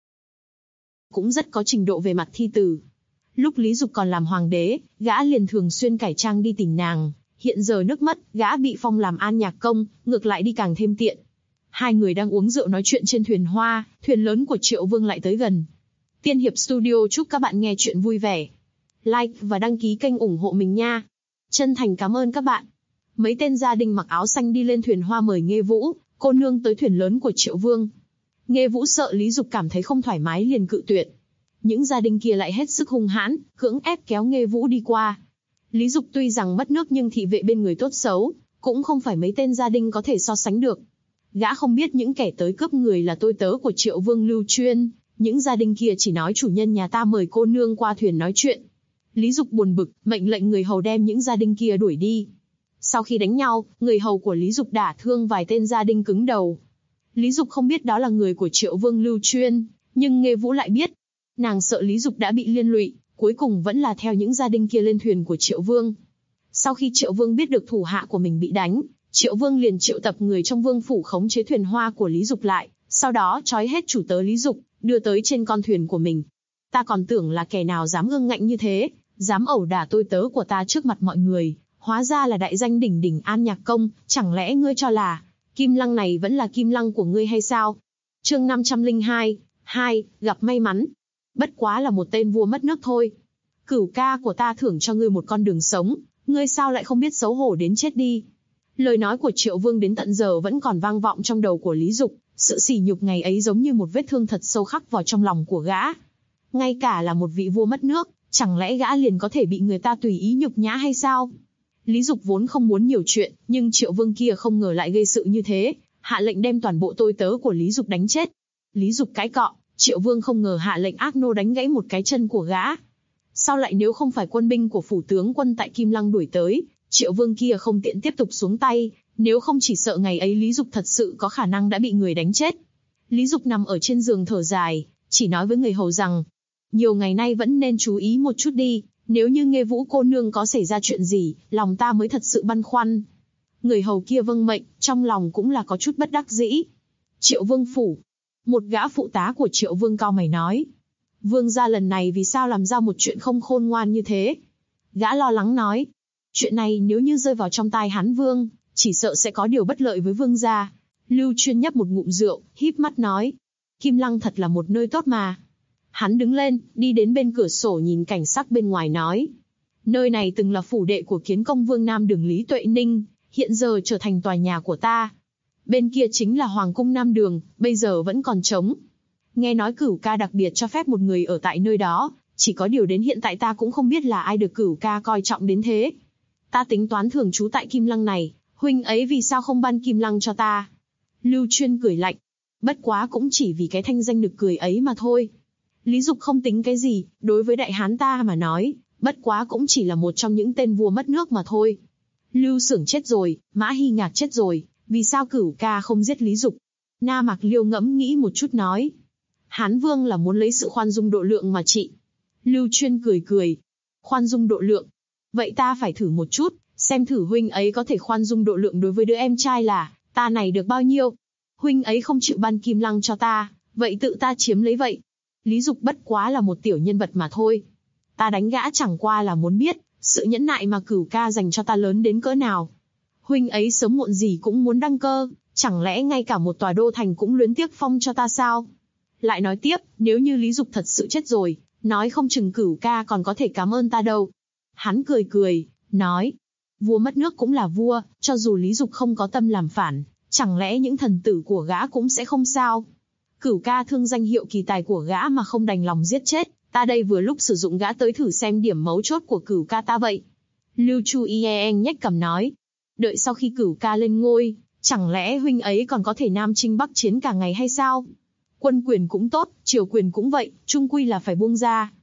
Cũng rất có trình độ về mặt thi từ. Lúc Lý Dục còn làm hoàng đế, gã liền thường xuyên cải trang đi tìm nàng. Hiện giờ nước mất, gã bị phong làm an nhạc công, ngược lại đi càng thêm tiện. Hai người đang uống rượu nói chuyện trên thuyền hoa, thuyền lớn của Triệu Vương lại tới gần. Tiên Hiệp Studio chúc các bạn nghe chuyện vui vẻ. Like và đăng ký kênh ủng hộ mình nha. Chân thành cảm ơn các bạn. Mấy tên gia đình mặc áo xanh đi lên thuyền hoa mời Nghê Vũ cô nương tới thuyền lớn của Triệu Vương. Nghê Vũ sợ Lý Dục cảm thấy không thoải mái liền cự tuyệt. Những gia đình kia lại hết sức hung hãn, cưỡng ép kéo Nghê Vũ đi qua. Lý Dục tuy rằng mất nước nhưng thị vệ bên người tốt xấu, cũng không phải mấy tên gia đình có thể so sánh được. Gã không biết những kẻ tới cướp người là tôi tớ của Triệu Vương Lưu Chuyên, những gia đình kia chỉ nói chủ nhân nhà ta mời cô nương qua thuyền nói chuyện. Lý Dục buồn bực, mệnh lệnh người hầu đem những gia đình kia đuổi đi. Sau khi đánh nhau, người hầu của Lý Dục đả thương vài tên gia đình cứng đầu. Lý Dục không biết đó là người của Triệu Vương Lưu Chuyên, nhưng Nghê Vũ lại biết. Nàng sợ Lý Dục đã bị liên lụy, cuối cùng vẫn là theo những gia đình kia lên thuyền của Triệu Vương. Sau khi Triệu Vương biết được thủ hạ của mình bị đánh, Triệu Vương liền triệu tập người trong vương phủ khống chế thuyền hoa của Lý Dục lại, sau đó trói hết chủ tớ Lý Dục, đưa tới trên con thuyền của mình. Ta còn tưởng là kẻ nào dám ương ngạnh như thế, dám ẩu đả tôi tớ của ta trước mặt mọi người, hóa ra là đại danh đỉnh đỉnh An Nhạc Công, chẳng lẽ ngươi cho là Kim Lăng này vẫn là Kim Lăng của ngươi hay sao? Chương 502, 2, gặp may mắn. Bất quá là một tên vua mất nước thôi. Cửu ca của ta thưởng cho ngươi một con đường sống, ngươi sao lại không biết xấu hổ đến chết đi? Lời nói của Triệu Vương đến tận giờ vẫn còn vang vọng trong đầu của Lý Dục, sự sỉ nhục ngày ấy giống như một vết thương thật sâu khắc vào trong lòng của gã. Ngay cả là một vị vua mất nước, chẳng lẽ gã liền có thể bị người ta tùy ý nhục nhã hay sao? Lý Dục vốn không muốn nhiều chuyện, nhưng Triệu Vương kia không ngờ lại gây sự như thế, hạ lệnh đem toàn bộ tôi tớ của Lý Dục đánh chết. Lý Dục cãi cọ, Triệu Vương không ngờ hạ lệnh ác nô đánh gãy một cái chân của gã. Sao lại nếu không phải quân binh của phủ tướng quân tại Kim Lăng đuổi tới, Triệu Vương kia không tiện tiếp tục xuống tay, nếu không chỉ sợ ngày ấy Lý Dục thật sự có khả năng đã bị người đánh chết. Lý Dục nằm ở trên giường thở dài, chỉ nói với người hầu rằng, nhiều ngày nay vẫn nên chú ý một chút đi, nếu như Nghê Vũ cô nương có xảy ra chuyện gì, lòng ta mới thật sự băn khoăn. Người hầu kia vâng mệnh, trong lòng cũng là có chút bất đắc dĩ. Triệu Vương phủ. Một gã phụ tá của Triệu Vương cau mày nói. Vương gia lần này vì sao làm ra một chuyện không khôn ngoan như thế? Gã lo lắng nói. Chuyện này nếu như rơi vào trong tai Hán Vương, chỉ sợ sẽ có điều bất lợi với Vương gia. Lưu Chuyên nhấp một ngụm rượu, híp mắt nói. Kim Lăng thật là một nơi tốt mà. Hắn đứng lên, đi đến bên cửa sổ nhìn cảnh sắc bên ngoài nói. Nơi này từng là phủ đệ của Kiến Công Vương Nam Đường Lý Tuệ Ninh, hiện giờ trở thành tòa nhà của ta. Bên kia chính là Hoàng cung Nam Đường, bây giờ vẫn còn trống. Nghe nói Cửu ca đặc biệt cho phép một người ở tại nơi đó, chỉ có điều đến hiện tại ta cũng không biết là ai được Cửu ca coi trọng đến thế. Ta tính toán thường trú tại Kim Lăng này, huynh ấy vì sao không ban Kim Lăng cho ta? Lưu Chuyên cười lạnh. Bất quá cũng chỉ vì cái thanh danh nực cười ấy mà thôi. Lý Dục không tính cái gì, đối với đại hán ta mà nói, bất quá cũng chỉ là một trong những tên vua mất nước mà thôi. Lưu Xưởng chết rồi, Mã Hy Ngạc chết rồi, vì sao Cửu ca không giết Lý Dục? Na Mạc Liêu ngẫm nghĩ một chút nói. Hán Vương là muốn lấy sự khoan dung độ lượng mà trị. Lưu Chuyên cười cười. Khoan dung độ lượng. Vậy ta phải thử một chút, xem thử huynh ấy có thể khoan dung độ lượng đối với đứa em trai là, ta này được bao nhiêu? Huynh ấy không chịu ban Kim Lăng cho ta, vậy tự ta chiếm lấy vậy. Lý Dục bất quá là một tiểu nhân vật mà thôi. Ta đánh gã chẳng qua là muốn biết, sự nhẫn nại mà Cửu ca dành cho ta lớn đến cỡ nào. Huynh ấy sớm muộn gì cũng muốn đăng cơ, chẳng lẽ ngay cả một tòa đô thành cũng luyến tiếc phong cho ta sao? Lại nói tiếp, nếu như Lý Dục thật sự chết rồi, nói không chừng Cửu ca còn có thể cảm ơn ta đâu. Hắn cười cười, nói, vua mất nước cũng là vua, cho dù Lý Dục không có tâm làm phản, chẳng lẽ những thần tử của gã cũng sẽ không sao? Cửu ca thương danh hiệu kỳ tài của gã mà không đành lòng giết chết, ta đây vừa lúc sử dụng gã tới thử xem điểm mấu chốt của Cửu ca ta vậy. Lưu Chu Ieng nhếch cằm nói, đợi sau khi Cửu ca lên ngôi, chẳng lẽ huynh ấy còn có thể nam chinh bắc chiến cả ngày hay sao? Quân quyền cũng tốt, triều quyền cũng vậy, chung quy là phải buông ra.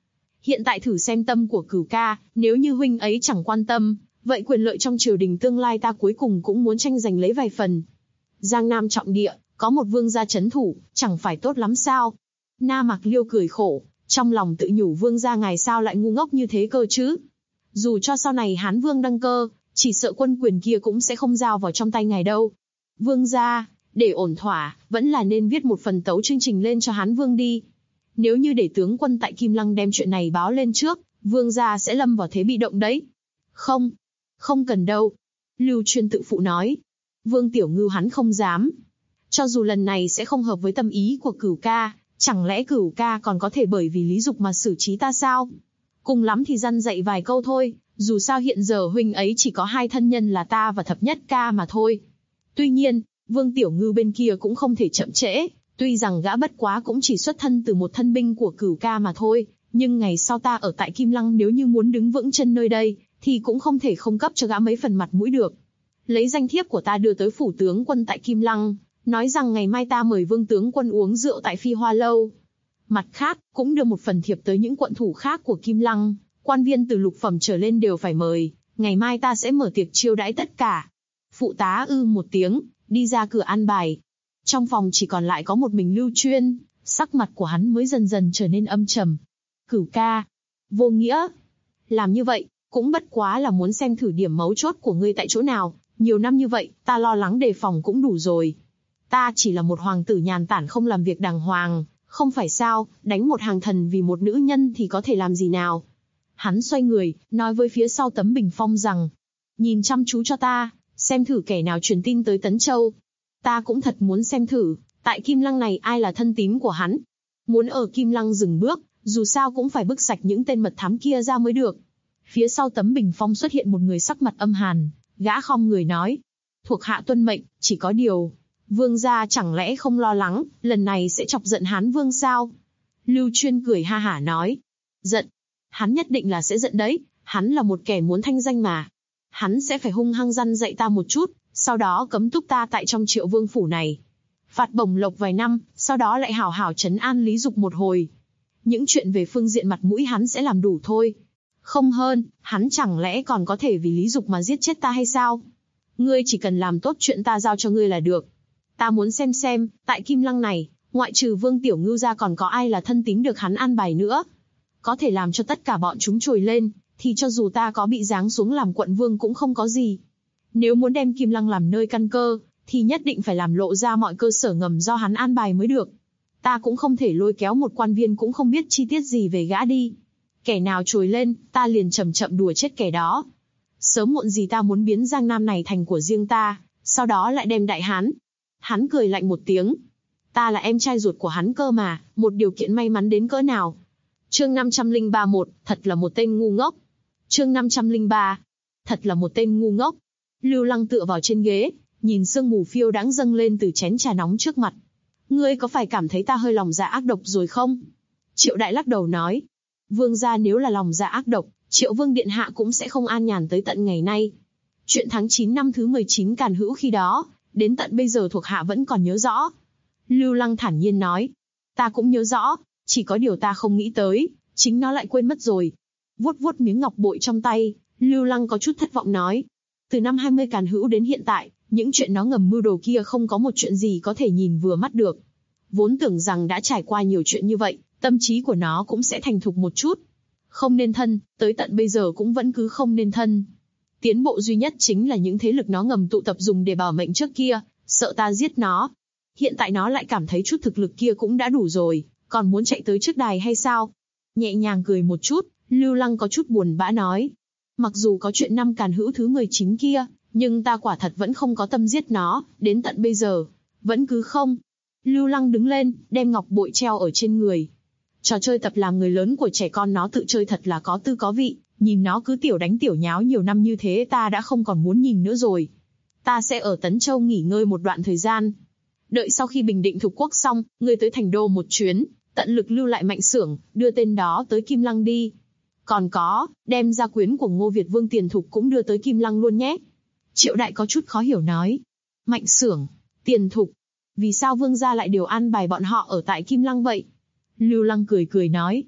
Hiện tại thử xem tâm của Cửu ca, nếu như huynh ấy chẳng quan tâm, vậy quyền lợi trong triều đình tương lai ta cuối cùng cũng muốn tranh giành lấy vài phần. Giang Nam trọng địa, có một vương gia trấn thủ, chẳng phải tốt lắm sao? Na Mạc Liêu cười khổ, trong lòng tự nhủ vương gia ngài sao lại ngu ngốc như thế cơ chứ? Dù cho sau này Hán vương đăng cơ, chỉ sợ quân quyền kia cũng sẽ không giao vào trong tay ngài đâu. Vương gia, để ổn thỏa, vẫn là nên viết một phần tấu chương trình lên cho Hán vương đi. Nếu như để tướng quân tại Kim Lăng đem chuyện này báo lên trước, vương gia sẽ lâm vào thế bị động đấy. Không cần đâu. Lưu Chuyên tự phụ nói. Vương Tiểu Ngưu hắn không dám. Cho dù lần này sẽ không hợp với tâm ý của Cửu ca, chẳng lẽ Cửu ca còn có thể bởi vì lý dục mà xử trí ta sao? Cùng lắm thì răn dạy vài câu thôi, dù sao hiện giờ huynh ấy chỉ có hai thân nhân là ta và Thập Nhất ca mà thôi. Tuy nhiên, Vương Tiểu Ngưu bên kia cũng không thể chậm trễ, tuy rằng gã bất quá cũng chỉ xuất thân từ một thân binh của Cửu ca mà thôi, nhưng ngày sau ta ở tại Kim Lăng nếu như muốn đứng vững chân nơi đây, thì cũng không thể không cấp cho gã mấy phần mặt mũi được. Lấy danh thiếp của ta đưa tới phủ tướng quân tại Kim Lăng, nói rằng ngày mai ta mời Vương tướng quân uống rượu tại Phi Hoa Lâu. Mặt khác, cũng đưa một phần thiệp tới những quận thủ khác của Kim Lăng, quan viên từ lục phẩm trở lên đều phải mời, ngày mai ta sẽ mở tiệc chiêu đãi tất cả. Phụ tá một tiếng, đi ra cửa an bài. Trong phòng chỉ còn lại có một mình Lưu Chuyên, sắc mặt của hắn mới dần dần trở nên âm trầm. Cửu ca, vô nghĩa. Làm như vậy, cũng bất quá là muốn xem thử điểm mấu chốt của ngươi tại chỗ nào, nhiều năm như vậy, ta lo lắng đề phòng cũng đủ rồi. Ta chỉ là một hoàng tử nhàn tản không làm việc đàng hoàng, không phải sao, đánh một hàng thần vì một nữ nhân thì có thể làm gì nào. Hắn xoay người, nói với phía sau tấm bình phong rằng, nhìn chăm chú cho ta, xem thử kẻ nào truyền tin tới Tấn Châu. Ta cũng thật muốn xem thử, tại Kim Lăng này ai là thân tín của hắn. Muốn ở Kim Lăng dừng bước, dù sao cũng phải bức sạch những tên mật thám kia ra mới được. Phía sau tấm bình phong xuất hiện một người sắc mặt âm hàn, gã khom người nói, thuộc hạ tuân mệnh, chỉ có điều, vương gia chẳng lẽ không lo lắng, lần này sẽ chọc giận Hán vương sao? Lưu Chuyên cười ha hả nói, giận, hắn nhất định là sẽ giận đấy, hắn là một kẻ muốn thanh danh mà. Hắn sẽ phải hung hăng răn dạy ta một chút, sau đó cấm túc ta tại trong Triệu Vương phủ này. Phạt bổng lộc vài năm, sau đó lại hảo hảo trấn an Lý Dục một hồi. Những chuyện về phương diện mặt mũi hắn sẽ làm đủ thôi. Không hơn, hắn chẳng lẽ còn có thể vì Lý Dục mà giết chết ta hay sao? Ngươi chỉ cần làm tốt chuyện ta giao cho ngươi là được. Ta muốn xem, tại Kim Lăng này, ngoại trừ Vương Tiểu Ngưu ra còn có ai là thân tín được hắn an bài nữa. Có thể làm cho tất cả bọn chúng trồi lên, thì cho dù ta có bị giáng xuống làm quận vương cũng không có gì. Nếu muốn đem Kim Lăng làm nơi căn cơ, thì nhất định phải làm lộ ra mọi cơ sở ngầm do hắn an bài mới được. Ta cũng không thể lôi kéo một quan viên cũng không biết chi tiết gì về gã đi. Kẻ nào trồi lên, ta liền chậm chậm đùa chết kẻ đó. Sớm muộn gì ta muốn biến Giang Nam này thành của riêng ta, sau đó lại đem Đại Hán. Hắn cười lạnh một tiếng. Ta là em trai ruột của hắn cơ mà, một điều kiện may mắn đến cỡ nào. Chương 503-1, thật là một tên ngu ngốc. Chương 503, thật là một tên ngu ngốc. Lưu Lăng tựa vào trên ghế, nhìn sương mù phiêu đáng dâng lên từ chén trà nóng trước mặt. Ngươi có phải cảm thấy ta hơi lòng dạ ác độc rồi không? Triệu Đại lắc đầu nói. Vương gia nếu là lòng dạ ác độc, Triệu Vương Điện Hạ cũng sẽ không an nhàn tới tận ngày nay. Chuyện tháng 9 năm thứ 19 Càn Hữu khi đó, đến tận bây giờ thuộc hạ vẫn còn nhớ rõ. Lưu Lăng thản nhiên nói. Ta cũng nhớ rõ, chỉ có điều ta không nghĩ tới, chính nó lại quên mất rồi. Vuốt vuốt miếng ngọc bội trong tay, Lưu Lăng có chút thất vọng nói. Từ năm 20 Càn Hữu đến hiện tại, những chuyện nó ngầm mưu đồ kia không có một chuyện gì có thể nhìn vừa mắt được. Vốn tưởng rằng đã trải qua nhiều chuyện như vậy, tâm trí của nó cũng sẽ thành thục một chút. Không nên thân, tới tận bây giờ cũng vẫn cứ không nên thân. Tiến bộ duy nhất chính là những thế lực nó ngầm tụ tập dùng để bảo mệnh trước kia, sợ ta giết nó. Hiện tại nó lại cảm thấy chút thực lực kia cũng đã đủ rồi, còn muốn chạy tới trước đài hay sao? Nhẹ nhàng cười một chút, Lưu Lăng có chút buồn bã nói. Mặc dù có chuyện năm Càn Hữu thứ 19 kia, nhưng ta quả thật vẫn không có tâm giết nó, đến tận bây giờ, vẫn cứ không. Lưu Lăng đứng lên, đem ngọc bội treo ở trên người. Trò chơi tập làm người lớn của trẻ con nó tự chơi thật là có tư có vị, nhìn nó cứ tiểu đánh tiểu nháo nhiều năm như thế ta đã không còn muốn nhìn nữa rồi. Ta sẽ ở Tấn Châu nghỉ ngơi một đoạn thời gian. Đợi sau khi bình định thục quốc xong, ngươi tới thành đô một chuyến, tận lực lưu lại Mạnh Xưởng, đưa tên đó tới Kim Lăng đi. Còn có, đem gia quyến của Ngô Việt Vương Tiền Thục cũng đưa tới Kim Lăng luôn nhé. Triệu Đại có chút khó hiểu nói. Mạnh Xưởng, Tiền Thục, vì sao Vương gia lại điều an bài bọn họ ở tại Kim Lăng vậy? Lưu Lăng cười cười nói.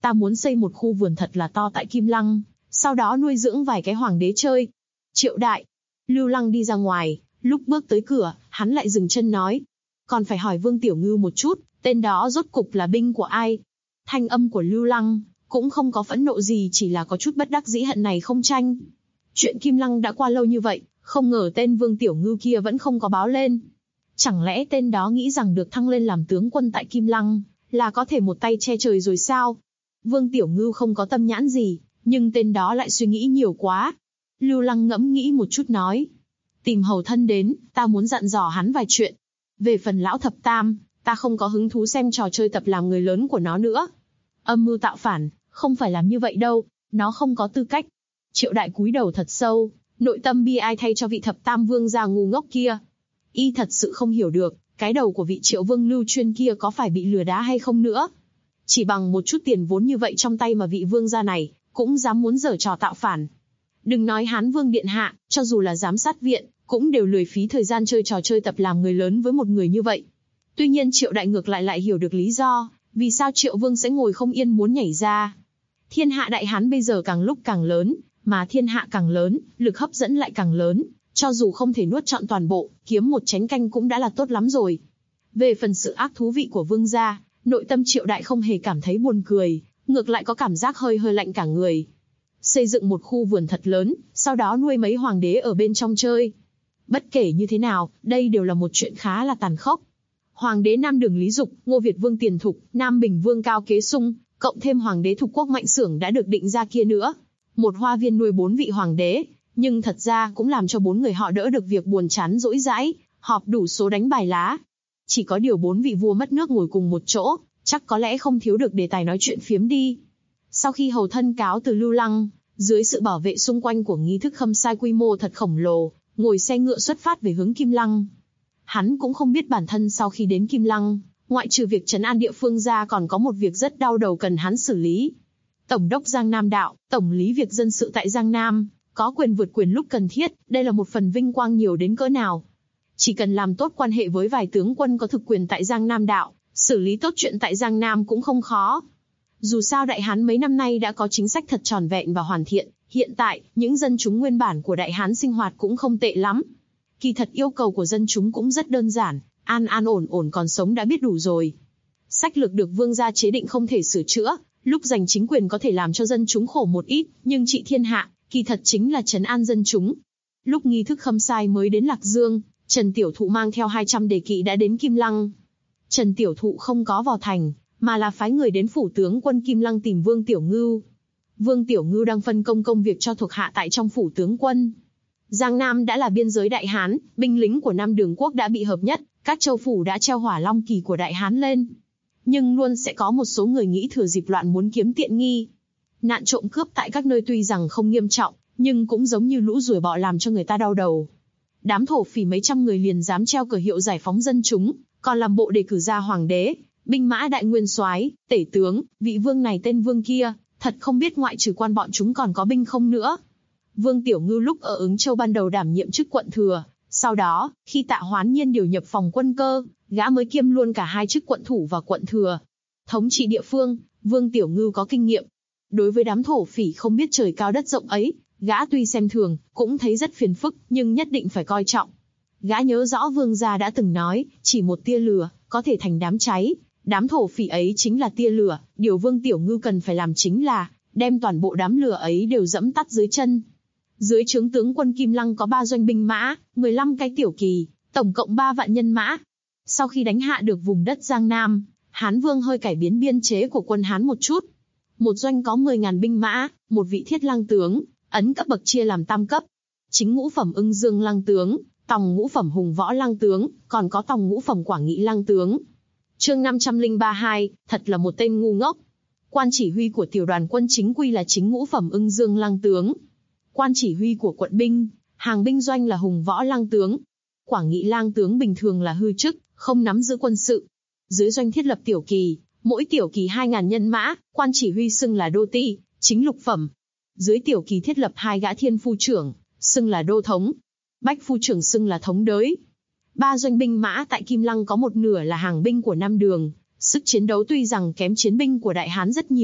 Ta muốn xây một khu vườn thật là to tại Kim Lăng, sau đó nuôi dưỡng vài cái hoàng đế chơi. Triệu đại. Lưu Lăng đi ra ngoài, lúc bước tới cửa, hắn lại dừng chân nói. Còn phải hỏi Vương Tiểu Ngưu một chút, tên đó rốt cục là binh của ai? Thanh âm của Lưu Lăng cũng không có phẫn nộ gì, chỉ là có chút bất đắc dĩ hận này không tranh. Chuyện Kim Lăng đã qua lâu như vậy, không ngờ tên Vương Tiểu Ngưu kia vẫn không có báo lên. Chẳng lẽ tên đó nghĩ rằng được thăng lên làm tướng quân tại Kim Lăng là có thể một tay che trời rồi sao? Vương Tiểu Ngưu không có tâm nhãn gì, nhưng tên đó lại suy nghĩ nhiều quá. Lưu Lăng ngẫm nghĩ một chút nói. Tìm hầu thân đến, ta muốn dặn dò hắn vài chuyện. Về phần lão thập tam, ta không có hứng thú xem trò chơi tập làm người lớn của nó nữa. Âm mưu tạo phản, không phải làm như vậy đâu, nó không có tư cách. Triệu đại cúi đầu thật sâu, nội tâm bi ai thay cho vị thập tam vương gia ngu ngốc kia. Y thật sự không hiểu được, cái đầu của vị Triệu vương Lưu Chuyên kia có phải bị lừa đá hay không nữa. Chỉ bằng một chút tiền vốn như vậy trong tay mà vị vương gia này cũng dám muốn giở trò tạo phản. Đừng nói Hán Vương điện hạ, cho dù là giám sát viện, cũng đều lười phí thời gian chơi trò chơi tập làm người lớn với một người như vậy. Tuy nhiên Triệu đại ngược lại hiểu được lý do, vì sao Triệu Vương sẽ ngồi không yên muốn nhảy ra. Thiên hạ đại Hán bây giờ càng lúc càng lớn, mà thiên hạ càng lớn, lực hấp dẫn lại càng lớn, cho dù không thể nuốt trọn toàn bộ, kiếm một chén canh cũng đã là tốt lắm rồi. Về phần sự ác thú vị của Vương gia, nội tâm Triệu đại không hề cảm thấy buồn cười, ngược lại có cảm giác hơi lạnh cả người. Xây dựng một khu vườn thật lớn, sau đó nuôi mấy hoàng đế ở bên trong chơi. Bất kể như thế nào, đây đều là một chuyện khá là tàn khốc. Hoàng đế Nam Đường Lý Dục, Ngô Việt Vương Tiền Thục, Nam Bình Vương Cao Kế Sung, cộng thêm hoàng đế Thục Quốc Mạnh Xưởng đã được định ra kia nữa. Một hoa viên nuôi 4 vị hoàng đế, nhưng thật ra cũng làm cho 4 người họ đỡ được việc buồn chán rỗi rãi, họp đủ số đánh bài lá. Chỉ có điều 4 vị vua mất nước ngồi cùng một chỗ, chắc có lẽ không thiếu được đề tài nói chuyện phiếm đi. Sau khi hầu thân cáo từ Lưu Lăng, dưới sự bảo vệ xung quanh của nghi thức khâm sai quy mô thật khổng lồ, ngồi xe ngựa xuất phát về hướng Kim Lăng. Hắn cũng không biết bản thân sau khi đến Kim Lăng, ngoại trừ việc trấn an địa phương ra còn có một việc rất đau đầu cần hắn xử lý. Tổng đốc Giang Nam Đạo, tổng lý việc dân sự tại Giang Nam, có quyền vượt quyền lúc cần thiết, đây là một phần vinh quang nhiều đến cỡ nào. Chỉ cần làm tốt quan hệ với vài tướng quân có thực quyền tại Giang Nam Đạo, xử lý tốt chuyện tại Giang Nam cũng không khó. Dù sao Đại Hán mấy năm nay đã có chính sách thật tròn vẹn và hoàn thiện, hiện tại, những dân chúng nguyên bản của Đại Hán sinh hoạt cũng không tệ lắm. Kỳ thật yêu cầu của dân chúng cũng rất đơn giản, an ổn còn sống đã biết đủ rồi. Sách lược được vương gia chế định không thể sửa chữa, lúc giành chính quyền có thể làm cho dân chúng khổ một ít, nhưng trị thiên hạ, kỳ thật chính là trấn an dân chúng. Lúc nghi thức khâm sai mới đến Lạc Dương, Trần Tiểu Thụ mang theo 200 đề kỵ đã đến Kim Lăng. Trần Tiểu Thụ không có vào thành, mà là phái người đến phủ tướng quân Kim Lăng tìm Vương Tiểu Ngưu. Vương Tiểu Ngưu đang phân công việc cho thuộc hạ tại trong phủ tướng quân. Giang Nam đã là biên giới Đại Hán, binh lính của Nam Đường Quốc đã bị hợp nhất, các châu phủ đã treo hỏa long kỳ của Đại Hán lên. Nhưng luôn sẽ có một số người nghĩ thừa dịp loạn muốn kiếm tiện nghi. Nạn trộm cướp tại các nơi tuy rằng không nghiêm trọng, nhưng cũng giống như lũ ruồi bọ làm cho người ta đau đầu. Đám thổ phỉ mấy trăm người liền dám treo cờ hiệu giải phóng dân chúng, còn làm bộ đề cử ra hoàng đế, binh mã đại nguyên soái, tể tướng, vị vương này tên vương kia, thật không biết ngoại trừ quan bọn chúng còn có binh không nữa. Vương Tiểu Ngưu lúc ở Ứng Châu ban đầu đảm nhiệm chức quận thừa, sau đó, khi Tạ Hoán Nhiên điều nhập phòng quân cơ, gã mới kiêm luôn cả hai chức quận thủ và quận thừa. Thống trị địa phương, Vương Tiểu Ngưu có kinh nghiệm. Đối với đám thổ phỉ không biết trời cao đất rộng ấy, gã tuy xem thường, cũng thấy rất phiền phức, nhưng nhất định phải coi trọng. Gã nhớ rõ vương gia đã từng nói, chỉ một tia lửa, có thể thành đám cháy. Đám thổ phỉ ấy chính là tia lửa, điều Vương Tiểu Ngưu cần phải làm chính là, đem toàn bộ đám lửa ấy đều dẫm tắt dưới chân. Dưới trướng tướng quân Kim Lăng có 3 doanh binh mã, 15 cái tiểu kỳ, tổng cộng 3 vạn nhân mã. Sau khi đánh hạ được vùng đất Giang Nam, Hán Vương hơi cải biến biên chế của quân Hán một chút. Một doanh có 10.000 binh mã, một vị thiết lăng tướng, ấn cấp bậc chia làm tam cấp. Chính ngũ phẩm Ưng Dương lăng tướng, tòng ngũ phẩm Hùng Võ lăng tướng, còn có tòng ngũ phẩm Quảng Nghị lăng tướng. Chương 532, thật là một tên ngu ngốc. Quan chỉ huy của tiểu đoàn quân chính quy là chính ngũ phẩm Ưng Dương lăng tướng. Quan chỉ huy của quận binh, hàng binh doanh là Hùng Võ lăng tướng. Quảng Nghị lang tướng bình thường là hư chức, không nắm giữ quân sự. Dưới doanh thiết lập tiểu kỳ, mỗi tiểu kỳ 2.000 nhân mã, quan chỉ huy xưng là đô ti, chính lục phẩm. Dưới tiểu kỳ thiết lập 2 gã thiên phu trưởng, xưng là đô thống. Bách phu trưởng xưng là thống đới. 3 doanh binh mã tại Kim Lăng có một nửa là hàng binh của Nam Đường, sức chiến đấu tuy rằng kém chiến binh của Đại Hán rất nhiều,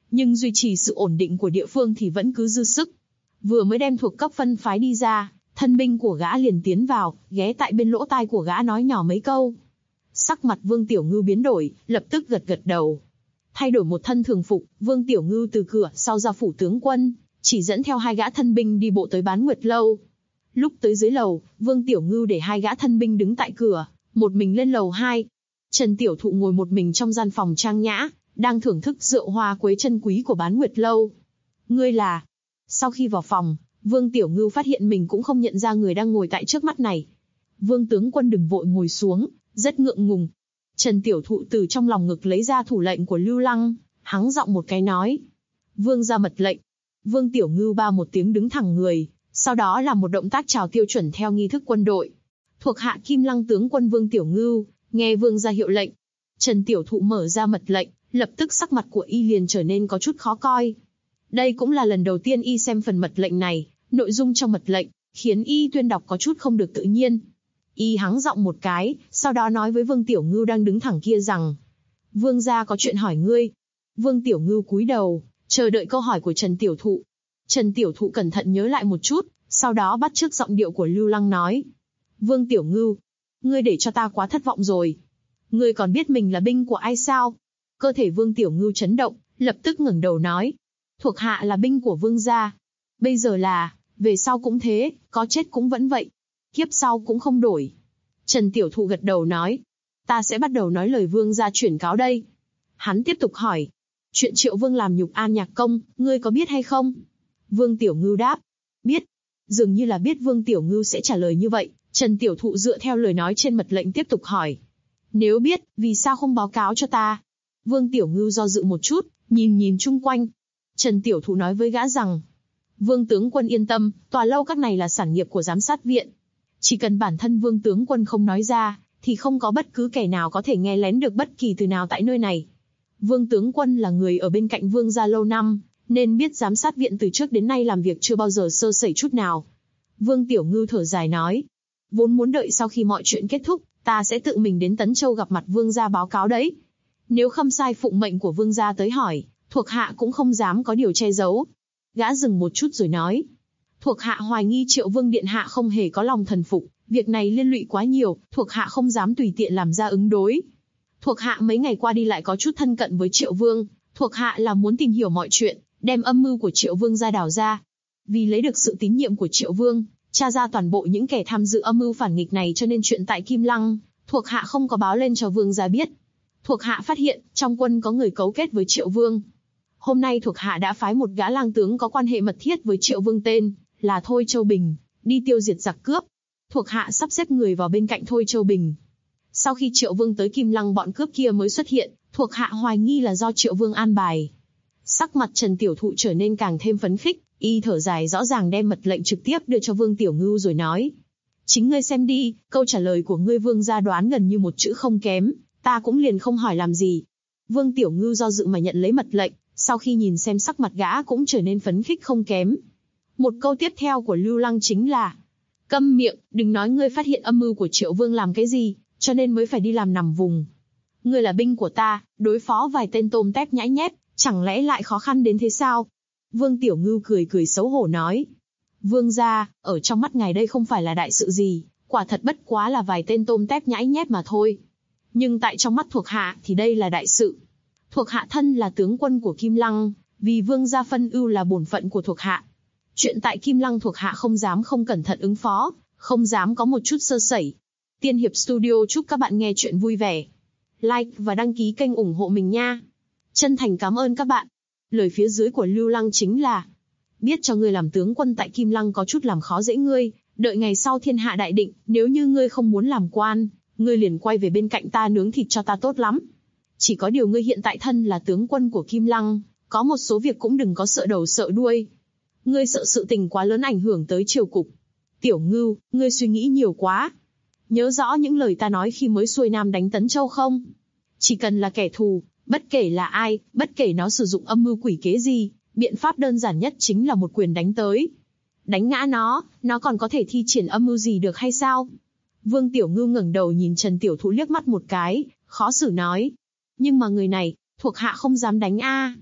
nhưng duy trì sự ổn định của địa phương thì vẫn cứ dư sức. Vừa mới đem thuộc cấp phân phái đi ra, thân binh của gã liền tiến vào, ghé tại bên lỗ tai của gã nói nhỏ mấy câu. Sắc mặt Vương Tiểu Ngưu biến đổi, lập tức gật gật đầu. Thay đổi một thân thường phục, Vương Tiểu Ngưu từ cửa sau ra phủ tướng quân, chỉ dẫn theo 2 gã thân binh đi bộ tới Bán Nguyệt Lâu. Lúc tới dưới lầu, Vương Tiểu Ngưu để 2 gã thân binh đứng tại cửa, một mình lên lầu 2. Trần Tiểu Thụ ngồi một mình trong gian phòng trang nhã, đang thưởng thức rượu hoa quế chân quý của Bán Nguyệt Lâu. Ngươi là... Sau khi vào phòng, Vương Tiểu Ngưu phát hiện mình cũng không nhận ra người đang ngồi tại trước mắt này. Vương tướng quân đừng vội ngồi xuống, rất ngượng ngùng. Trần Tiểu Thụ từ trong lòng ngực lấy ra thủ lệnh của Lưu Lăng, hắng giọng một cái nói. Vương ra mật lệnh. Vương Tiểu Ngưu ba một tiếng đứng thẳng người, sau đó làm một động tác chào tiêu chuẩn theo nghi thức quân đội. Thuộc hạ Kim Lăng tướng quân Vương Tiểu Ngưu, nghe vương ra hiệu lệnh. Trần Tiểu Thụ mở ra mật lệnh, lập tức sắc mặt của y liền trở nên có chút khó coi. Đây cũng là lần đầu tiên y xem phần mật lệnh này, nội dung trong mật lệnh khiến y tuyên đọc có chút không được tự nhiên. Y hắng giọng một cái, sau đó nói với Vương Tiểu Ngưu đang đứng thẳng kia rằng: Vương gia có chuyện hỏi ngươi. Vương Tiểu Ngưu cúi đầu, chờ đợi câu hỏi của Trần Tiểu Thụ. Trần Tiểu Thụ cẩn thận nhớ lại một chút, sau đó bắt chước giọng điệu của Lưu Lăng nói: Vương Tiểu Ngưu, ngươi để cho ta quá thất vọng rồi. Ngươi còn biết mình là binh của ai sao? Cơ thể Vương Tiểu Ngưu chấn động, lập tức ngẩng đầu nói: Thuộc hạ là binh của vương gia. Bây giờ là, về sau cũng thế, có chết cũng vẫn vậy. Kiếp sau cũng không đổi. Trần Tiểu Thụ gật đầu nói: Ta sẽ bắt đầu nói lời vương gia chuyển cáo đây. Hắn tiếp tục hỏi: Chuyện Triệu Vương làm nhục An Nhạc Công, ngươi có biết hay không? Vương Tiểu Ngưu đáp: Biết. Dường như là biết Vương Tiểu Ngưu sẽ trả lời như vậy, Trần Tiểu Thụ dựa theo lời nói trên mật lệnh tiếp tục hỏi: Nếu biết, vì sao không báo cáo cho ta? Vương Tiểu Ngưu do dự một chút, nhìn chung quanh. Trần Tiểu Thụ nói với gã rằng: Vương tướng quân yên tâm, tòa lâu các này là sản nghiệp của giám sát viện. Chỉ cần bản thân Vương tướng quân không nói ra, thì không có bất cứ kẻ nào có thể nghe lén được bất kỳ từ nào tại nơi này. Vương tướng quân là người ở bên cạnh vương gia lâu năm, nên biết giám sát viện từ trước đến nay làm việc chưa bao giờ sơ sẩy chút nào. Vương Tiểu Ngưu thở dài nói: Vốn muốn đợi sau khi mọi chuyện kết thúc, ta sẽ tự mình đến Tấn Châu gặp mặt vương gia báo cáo đấy. Nếu Khâm Sai phụng mệnh của vương gia tới hỏi, thuộc hạ cũng không dám có điều che giấu. Gã dừng một chút rồi nói: Thuộc hạ hoài nghi Triệu Vương điện hạ không hề có lòng thần phục, việc này liên lụy quá nhiều, thuộc hạ không dám tùy tiện làm ra ứng đối. Thuộc hạ mấy ngày qua đi lại có chút thân cận với Triệu Vương, thuộc hạ là muốn tìm hiểu mọi chuyện, đem âm mưu của Triệu Vương ra đào ra. Vì lấy được sự tín nhiệm của Triệu Vương, tra ra toàn bộ những kẻ tham dự âm mưu phản nghịch này, cho nên chuyện tại Kim Lăng, thuộc hạ không có báo lên cho Vương gia biết. Thuộc hạ phát hiện, trong quân có người cấu kết với Triệu Vương. Hôm nay thuộc hạ đã phái một gã lang tướng có quan hệ mật thiết với Triệu Vương tên là Thôi Châu Bình, đi tiêu diệt giặc cướp. Thuộc hạ sắp xếp người vào bên cạnh Thôi Châu Bình. Sau khi Triệu Vương tới Kim Lăng, bọn cướp kia mới xuất hiện, thuộc hạ hoài nghi là do Triệu Vương an bài. Sắc mặt Trần Tiểu Thụ trở nên càng thêm phấn khích, y thở dài rõ ràng đem mật lệnh trực tiếp đưa cho Vương Tiểu Ngưu rồi nói: Chính ngươi xem đi, câu trả lời của ngươi vương gia đoán gần như một chữ không kém, ta cũng liền không hỏi làm gì. Vương Tiểu Ngưu do dự mà nhận lấy mật lệnh, sau khi nhìn xem sắc mặt gã cũng trở nên phấn khích không kém. Một câu tiếp theo của Lưu Lăng chính là: Câm miệng, đừng nói ngươi phát hiện âm mưu của Triệu Vương làm cái gì, cho nên mới phải đi làm nằm vùng. Ngươi là binh của ta, đối phó vài tên tôm tép nhãi nhép, chẳng lẽ lại khó khăn đến thế sao? Vương Tiểu Ngưu cười xấu hổ nói: Vương gia, ở trong mắt ngài đây không phải là đại sự gì, quả thật bất quá là vài tên tôm tép nhãi nhép mà thôi. Nhưng tại trong mắt thuộc hạ thì đây là đại sự. Thuộc hạ thân là tướng quân của Kim Lăng, vì vương gia phân ưu là bổn phận của thuộc hạ. Chuyện tại Kim Lăng thuộc hạ không dám không cẩn thận ứng phó, không dám có một chút sơ sẩy. Tiên Hiệp Studio chúc các bạn nghe chuyện vui vẻ. Like và đăng ký kênh ủng hộ mình nha. Chân thành cảm ơn các bạn. Lời phía dưới của Lưu Lăng chính là: Biết cho ngươi làm tướng quân tại Kim Lăng có chút làm khó dễ ngươi, đợi ngày sau thiên hạ đại định, nếu như ngươi không muốn làm quan, ngươi liền quay về bên cạnh ta nướng thịt cho ta tốt lắm. Chỉ có điều ngươi hiện tại thân là tướng quân của Kim Lăng, có một số việc cũng đừng có sợ đầu sợ đuôi. Ngươi sợ sự tình quá lớn ảnh hưởng tới triều cục. Tiểu Ngưu, ngươi suy nghĩ nhiều quá. Nhớ rõ những lời ta nói khi mới xuôi nam đánh Tấn Châu không? Chỉ cần là kẻ thù, bất kể là ai, bất kể nó sử dụng âm mưu quỷ kế gì, biện pháp đơn giản nhất chính là một quyền đánh tới. Đánh ngã nó còn có thể thi triển âm mưu gì được hay sao? Vương Tiểu Ngưu ngẩng đầu nhìn Trần Tiểu Thụ liếc mắt một cái, khó xử nói: Nhưng mà người này, thuộc hạ không dám đánh a.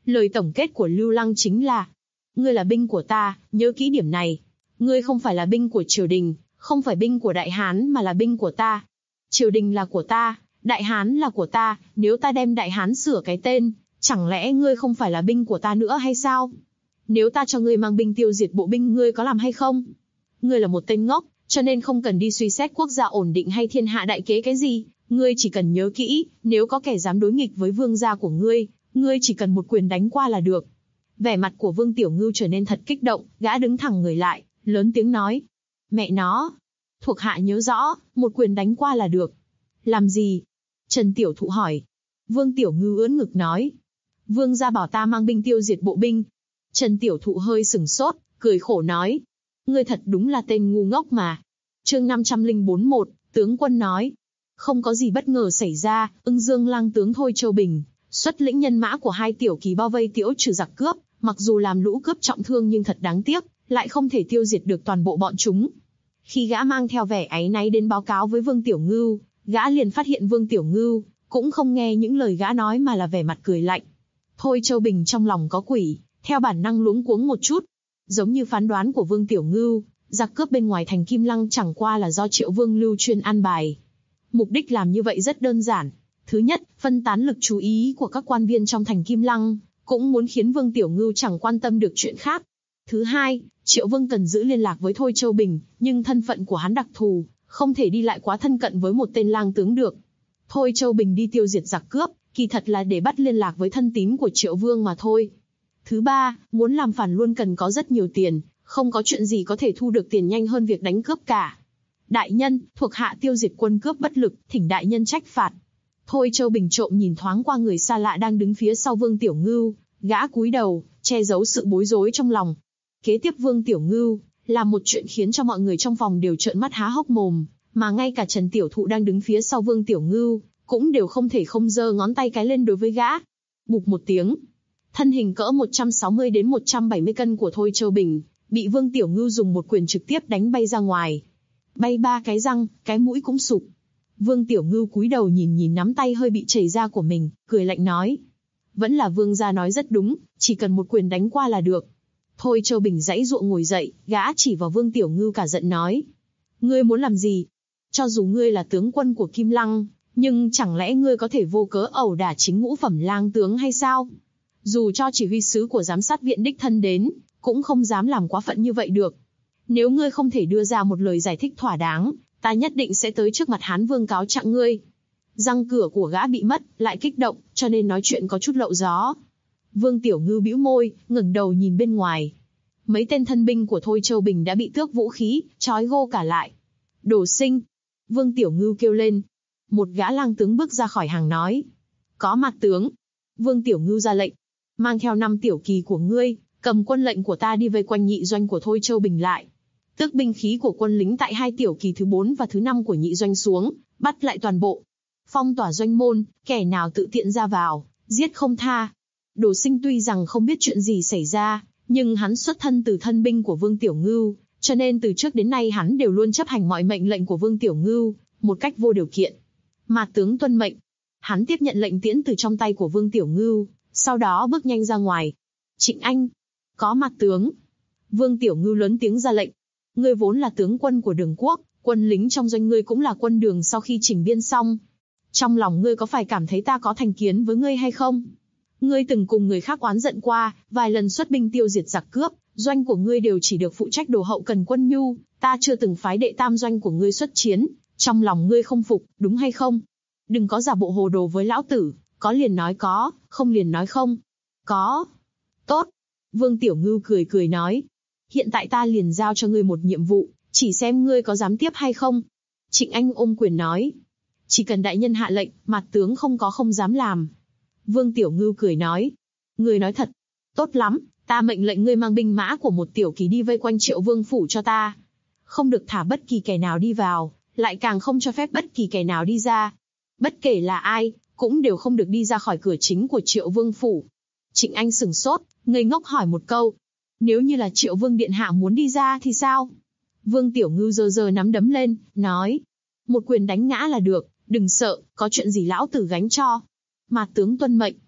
Lời tổng kết của Lưu Lăng chính là: ngươi là binh của ta, nhớ kỹ điểm này. Ngươi không phải là binh của triều đình, không phải binh của Đại Hán mà là binh của ta. Triều đình là của ta, Đại Hán là của ta, nếu ta đem Đại Hán sửa cái tên, chẳng lẽ ngươi không phải là binh của ta nữa hay sao? Nếu ta cho ngươi mang binh tiêu diệt bộ binh, ngươi có làm hay không? Ngươi là một tên ngốc, cho nên không cần đi suy xét quốc gia ổn định hay thiên hạ đại kế cái gì. Ngươi chỉ cần nhớ kỹ, nếu có kẻ dám đối nghịch với vương gia của ngươi chỉ cần một quyền đánh qua là được. Vẻ mặt của Vương Tiểu Ngưu trở nên thật kích động, gã đứng thẳng người lại, lớn tiếng nói: mẹ nó, thuộc hạ nhớ rõ, một quyền đánh qua là được. Làm gì? Trần Tiểu Thụ hỏi. Vương Tiểu Ngưu ưỡn ngực nói: vương gia bảo ta mang binh tiêu diệt bộ binh. Trần Tiểu Thụ hơi sừng sốt, cười khổ nói: ngươi thật đúng là tên ngu ngốc mà. Chương 504-1, tướng quân nói. Không có gì bất ngờ xảy ra, Ưng Dương lang tướng Thôi Châu Bình xuất lĩnh nhân mã của 2 tiểu kỳ bao vây Tiễu Trừ giặc cướp, mặc dù làm lũ cướp trọng thương nhưng thật đáng tiếc, lại không thể tiêu diệt được toàn bộ bọn chúng. Khi gã mang theo vẻ áy náy đến báo cáo với Vương Tiểu Ngưu, gã liền phát hiện Vương Tiểu Ngưu cũng không nghe những lời gã nói mà là vẻ mặt cười lạnh. Thôi Châu Bình trong lòng có quỷ, theo bản năng luống cuống một chút. Giống như phán đoán của Vương Tiểu Ngưu, giặc cướp bên ngoài thành Kim Lăng chẳng qua là do Triệu Vương Lưu chuyên an bài. Mục đích làm như vậy rất đơn giản. Thứ nhất, phân tán lực chú ý của các quan viên trong thành Kim Lăng, cũng muốn khiến Vương Tiểu Ngưu chẳng quan tâm được chuyện khác. Thứ hai, Triệu Vương cần giữ liên lạc với Thôi Châu Bình, nhưng thân phận của hắn đặc thù, không thể đi lại quá thân cận với một tên lang tướng được. Thôi Châu Bình đi tiêu diệt giặc cướp, kỳ thật là để bắt liên lạc với thân tín của Triệu Vương mà thôi. Thứ ba, muốn làm phản luôn cần có rất nhiều tiền, không có chuyện gì có thể thu được tiền nhanh hơn việc đánh cướp cả. Đại nhân, thuộc hạ tiêu diệt quân cướp bất lực, thỉnh đại nhân trách phạt. Thôi Châu Bình trộm nhìn thoáng qua người xa lạ đang đứng phía sau Vương Tiểu Ngưu, gã cúi đầu, che giấu sự bối rối trong lòng. Kế tiếp Vương Tiểu Ngưu làm một chuyện khiến cho mọi người trong phòng đều trợn mắt há hốc mồm, mà ngay cả Trần Tiểu Thụ đang đứng phía sau Vương Tiểu Ngưu cũng đều không thể không giơ ngón tay cái lên đối với gã. Bụp một tiếng, thân hình cỡ 160 đến 170 cân của Thôi Châu Bình bị Vương Tiểu Ngưu dùng một quyền trực tiếp đánh bay ra ngoài. Bay 3 cái răng, cái mũi cũng sụp. Vương Tiểu Ngưu cúi đầu nhìn nắm tay hơi bị chảy ra của mình, cười lạnh nói: vẫn là vương gia nói rất đúng, chỉ cần một quyền đánh qua là được. Thôi Châu Bình giãy giụa ngồi dậy, gã chỉ vào Vương Tiểu Ngưu cả giận nói: ngươi muốn làm gì? Cho dù ngươi là tướng quân của Kim Lăng, nhưng chẳng lẽ ngươi có thể vô cớ ẩu đả chính ngũ phẩm lang tướng hay sao? Dù cho chỉ huy sứ của giám sát viện đích thân đến, cũng không dám làm quá phận như vậy được. Nếu ngươi không thể đưa ra một lời giải thích thỏa đáng, ta nhất định sẽ tới trước mặt Hán Vương cáo trạng ngươi. Răng cửa của gã bị mất, lại kích động, cho nên nói chuyện có chút lậu gió. Vương Tiểu Ngưu bĩu môi, ngẩng đầu nhìn bên ngoài. Mấy tên thân binh của Thôi Châu Bình đã bị tước vũ khí, trói gô cả lại. Đồ sinh! Vương Tiểu Ngưu kêu lên. Một gã lang tướng bước ra khỏi hàng nói: có mặt tướng. Vương Tiểu Ngưu ra lệnh: mang theo 5 tiểu kỳ của ngươi, cầm quân lệnh của ta đi vây quanh nhị doanh của Thôi Châu Bình lại. Tước binh khí của quân lính tại 2 tiểu kỳ thứ 4 và thứ 5 của nhị doanh xuống, bắt lại toàn bộ. Phong tỏa doanh môn, kẻ nào tự tiện ra vào, giết không tha. Đồ sinh tuy rằng không biết chuyện gì xảy ra, nhưng hắn xuất thân từ thân binh của Vương Tiểu Ngưu, cho nên từ trước đến nay hắn đều luôn chấp hành mọi mệnh lệnh của Vương Tiểu Ngưu, một cách vô điều kiện. Mạt tướng tuân mệnh. Hắn tiếp nhận lệnh tiễn từ trong tay của Vương Tiểu Ngưu, sau đó bước nhanh ra ngoài. Trịnh Anh! Có mặt tướng! Vương Tiểu Ngưu lớn tiếng ra lệnh. Ngươi vốn là tướng quân của Đường Quốc, quân lính trong doanh ngươi cũng là quân Đường sau khi chỉnh biên xong. Trong lòng ngươi có phải cảm thấy ta có thành kiến với ngươi hay không? Ngươi từng cùng người khác oán giận qua, vài lần xuất binh tiêu diệt giặc cướp, doanh của ngươi đều chỉ được phụ trách đồ hậu cần quân nhu, ta chưa từng phái đệ tam doanh của ngươi xuất chiến, trong lòng ngươi không phục, đúng hay không? Đừng có giả bộ hồ đồ với lão tử, có liền nói có, không liền nói không. Có. Tốt. Vương Tiểu Ngưu cười cười nói. Hiện tại ta liền giao cho ngươi một nhiệm vụ, chỉ xem ngươi có dám tiếp hay không. Trịnh Anh ôm quyền nói. Chỉ cần đại nhân hạ lệnh, mặt tướng không dám làm. Vương Tiểu Ngưu cười nói. Ngươi nói thật. Tốt lắm, ta mệnh lệnh ngươi mang binh mã của một tiểu kỳ đi vây quanh Triệu Vương phủ cho ta. Không được thả bất kỳ kẻ nào đi vào, lại càng không cho phép bất kỳ kẻ nào đi ra. Bất kể là ai, cũng đều không được đi ra khỏi cửa chính của Triệu Vương phủ. Trịnh Anh sửng sốt, ngây ngốc hỏi một câu. Nếu như là Triệu Vương điện hạ muốn đi ra thì sao? Vương Tiểu Ngưu giơ nắm đấm lên, nói. Một quyền đánh ngã là được, đừng sợ, có chuyện gì lão tử gánh cho. Mạt tướng tuân mệnh.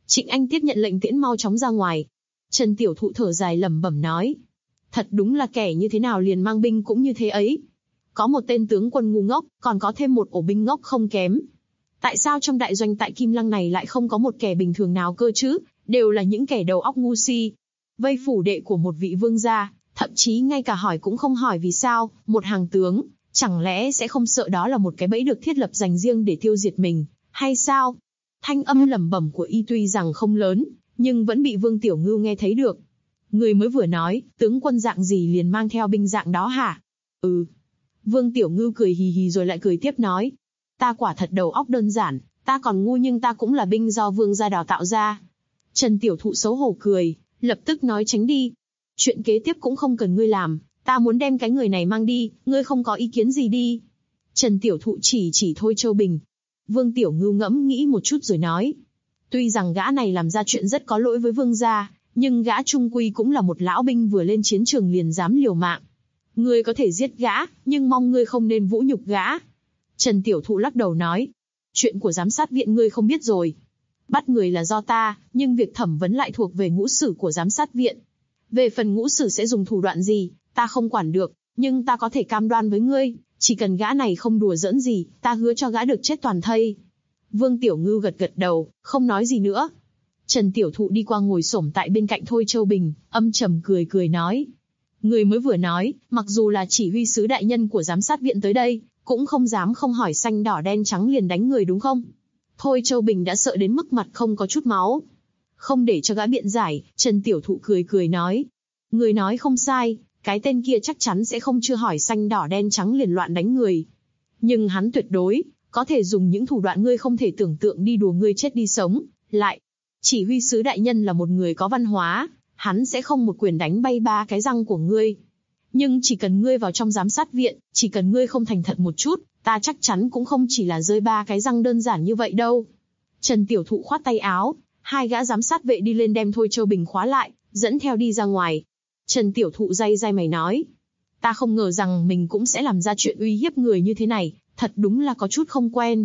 Trịnh Anh tiếp nhận lệnh tiễn mau chóng ra ngoài. Trần Tiểu Thụ thở dài lẩm bẩm nói. Thật đúng là kẻ như thế nào liền mang binh cũng như thế ấy. Có một tên tướng quân ngu ngốc, còn có thêm một ổ binh ngốc không kém. Tại sao trong đại doanh tại Kim Lăng này lại không có một kẻ bình thường nào cơ chứ, đều là những kẻ đầu óc ngu si. Vây phủ đệ của một vị vương gia, thậm chí ngay cả hỏi cũng không hỏi vì sao, một hàng tướng, chẳng lẽ sẽ không sợ đó là một cái bẫy được thiết lập dành riêng để tiêu diệt mình, hay sao? Thanh âm lẩm bẩm của y tuy rằng không lớn, nhưng vẫn bị Vương Tiểu Ngưu nghe thấy được. Người mới vừa nói, tướng quân dạng gì liền mang theo binh dạng đó hả? Ừ. Vương Tiểu Ngưu cười hì hì rồi lại cười tiếp nói. Ta quả thật đầu óc đơn giản, ta còn ngu nhưng ta cũng là binh do vương gia đào tạo ra. Trần Tiểu Thụ xấu hổ cười, lập tức nói tránh đi. Chuyện kế tiếp cũng không cần ngươi làm, ta muốn đem cái người này mang đi, ngươi không có ý kiến gì đi. Trần Tiểu Thụ chỉ Thôi Châu Bình. Vương Tiểu Ngưu ngẫm nghĩ một chút rồi nói. Tuy rằng gã này làm ra chuyện rất có lỗi với vương gia, nhưng gã trung quy cũng là một lão binh vừa lên chiến trường liền dám liều mạng. Ngươi có thể giết gã, nhưng mong ngươi không nên vũ nhục gã. Trần Tiểu Thụ lắc đầu nói. Chuyện của giám sát viện ngươi không biết rồi. Bắt người là do ta, nhưng việc thẩm vấn lại thuộc về ngũ sử của giám sát viện. Về phần ngũ sử sẽ dùng thủ đoạn gì, ta không quản được, nhưng ta có thể cam đoan với ngươi, chỉ cần gã này không đùa giỡn gì, ta hứa cho gã được chết toàn thây. Vương Tiểu Ngưu gật gật đầu, không nói gì nữa. Trần Tiểu Thụ đi qua ngồi xổm tại bên cạnh Thôi Châu Bình, âm trầm cười nói. Người mới vừa nói, mặc dù là chỉ huy sứ đại nhân của giám sát viện tới đây, cũng không dám không hỏi xanh đỏ đen trắng liền đánh người đúng không? Thôi Châu Bình đã sợ đến mức mặt không có chút máu. Không để cho gã biện giải, Trần Tiểu Thụ cười nói. Người nói không sai, cái tên kia chắc chắn sẽ không chưa hỏi xanh đỏ đen trắng liền loạn đánh người. Nhưng hắn tuyệt đối, có thể dùng những thủ đoạn ngươi không thể tưởng tượng đi đùa ngươi chết đi sống, lại. Chỉ huy sứ đại nhân là một người có văn hóa, hắn sẽ không một quyền đánh bay 3 cái răng của ngươi. Nhưng chỉ cần ngươi vào trong giám sát viện, chỉ cần ngươi không thành thật một chút, ta chắc chắn cũng không chỉ là rơi 3 cái răng đơn giản như vậy đâu. Trần Tiểu Thụ khoát tay áo, 2 gã giám sát vệ đi lên đem Thôi Châu Bình khóa lại, dẫn theo đi ra ngoài. Trần Tiểu Thụ day mày nói. Ta không ngờ rằng mình cũng sẽ làm ra chuyện uy hiếp người như thế này, thật đúng là có chút không quen.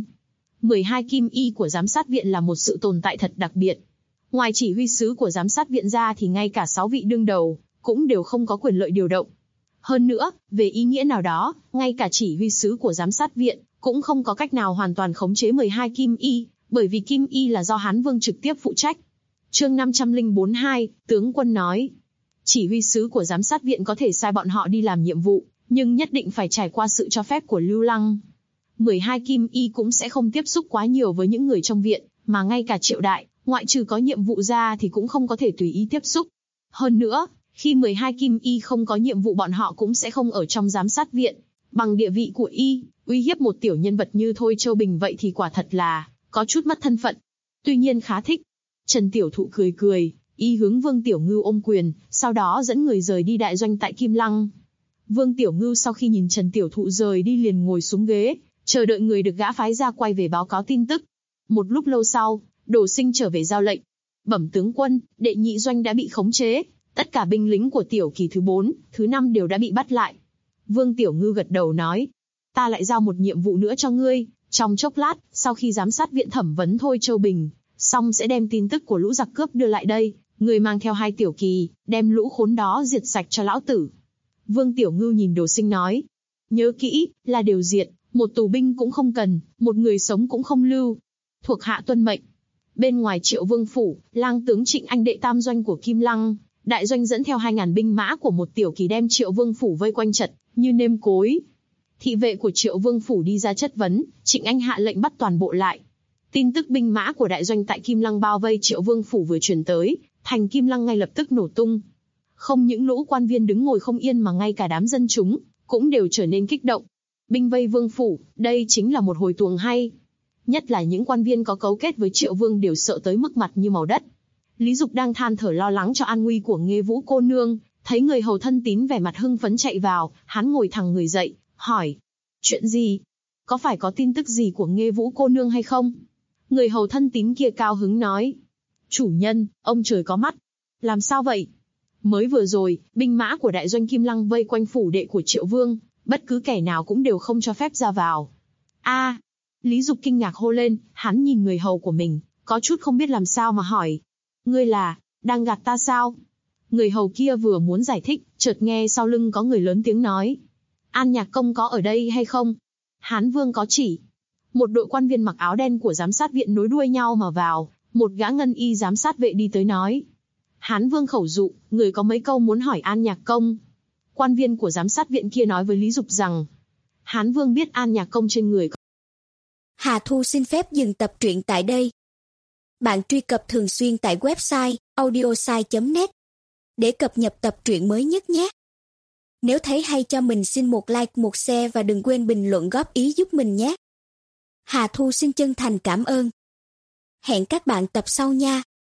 12 kim y của giám sát viện là một sự tồn tại thật đặc biệt. Ngoài chỉ huy sứ của giám sát viện ra thì ngay cả 6 vị đương đầu, cũng đều không có quyền lợi điều động. Hơn nữa, về ý nghĩa nào đó, ngay cả chỉ huy sứ của giám sát viện, cũng không có cách nào hoàn toàn khống chế 12 kim y, bởi vì kim y là do Hán Vương trực tiếp phụ trách. Chương 504-2, tướng quân nói. Chỉ huy sứ của giám sát viện có thể sai bọn họ đi làm nhiệm vụ, nhưng nhất định phải trải qua sự cho phép của Lưu Lăng. 12 kim y cũng sẽ không tiếp xúc quá nhiều với những người trong viện, mà ngay cả Triệu Đại, ngoại trừ có nhiệm vụ ra thì cũng không có thể tùy ý tiếp xúc. Hơn nữa, khi 12 kim y không có nhiệm vụ bọn họ cũng sẽ không ở trong giám sát viện. Bằng địa vị của y, uy hiếp một tiểu nhân vật như Thôi Châu Bình vậy thì quả thật là có chút mất thân phận. Tuy nhiên khá thích. Trần Tiểu Thụ cười, y hướng Vương Tiểu Ngưu ôm quyền, sau đó dẫn người rời đi đại doanh tại Kim Lăng. Vương Tiểu Ngưu sau khi nhìn Trần Tiểu Thụ rời đi liền ngồi xuống ghế, chờ đợi người được gã phái ra quay về báo cáo tin tức. Một lúc lâu sau, Đồ Sinh trở về giao lệnh. Bẩm tướng quân, đệ nhị doanh đã bị khống chế, tất cả binh lính của tiểu kỳ thứ 4, thứ 5 đều đã bị bắt lại. Vương Tiểu Ngưu gật đầu nói, ta lại giao một nhiệm vụ nữa cho ngươi, trong chốc lát, sau khi giám sát viện thẩm vấn Thôi Châu Bình, xong sẽ đem tin tức của lũ giặc cướp đưa lại đây, ngươi mang theo 2 tiểu kỳ, đem lũ khốn đó diệt sạch cho lão tử. Vương Tiểu Ngưu nhìn Đồ Sinh nói, nhớ kỹ, là đều diệt, một tù binh cũng không cần, một người sống cũng không lưu. Thuộc hạ tuân mệnh. Bên ngoài Triệu Vương phủ, lang tướng Trịnh Anh đệ tam doanh của Kim Lăng, đại doanh dẫn theo 2.000 binh mã của một tiểu kỳ đem Triệu Vương phủ vây quanh chật như nêm cối. Thị vệ của Triệu Vương phủ đi ra chất vấn, Trịnh Anh hạ lệnh bắt toàn bộ lại. Tin tức binh mã của đại doanh tại Kim Lăng bao vây Triệu Vương phủ vừa truyền tới, thành Kim Lăng ngay lập tức nổ tung. Không những lũ quan viên đứng ngồi không yên mà ngay cả đám dân chúng cũng đều trở nên kích động. Binh vây Vương phủ, đây chính là một hồi tuồng hay. Nhất là những quan viên có cấu kết với Triệu Vương đều sợ tới mức mặt như màu đất. Lý Dục đang than thở lo lắng cho an nguy của Nghê Vũ cô nương, thấy người hầu thân tín vẻ mặt hưng phấn chạy vào, hắn ngồi thẳng người dậy, hỏi: chuyện gì? Có phải có tin tức gì của Nghê Vũ cô nương hay không? Người hầu thân tín kia cao hứng nói: chủ nhân, ông trời có mắt. Làm sao vậy? Mới vừa rồi, binh mã của đại doanh Kim Lăng vây quanh phủ đệ của Triệu Vương, bất cứ kẻ nào cũng đều không cho phép ra vào. A! Lý Dục kinh ngạc hô lên, hắn nhìn người hầu của mình, có chút không biết làm sao mà hỏi. Ngươi là, đang gạt ta sao? Người hầu kia vừa muốn giải thích, chợt nghe sau lưng có người lớn tiếng nói. An Nhạc Công có ở đây hay không? Hán Vương có chỉ. Một đội quan viên mặc áo đen của giám sát viện nối đuôi nhau mà vào, một gã ngân y giám sát vệ đi tới nói. Hán Vương khẩu dụ, người có mấy câu muốn hỏi An Nhạc Công. Quan viên của giám sát viện kia nói với Lý Dục rằng, Hán Vương biết An Nhạc Công trên người có. Hà Thu xin phép dừng tập truyện tại đây. Bạn truy cập thường xuyên tại website audiosai.net để cập nhật tập truyện mới nhất nhé. Nếu thấy hay cho mình xin một like, một share và đừng quên bình luận góp ý giúp mình nhé. Hà Thu xin chân thành cảm ơn. Hẹn các bạn tập sau nha.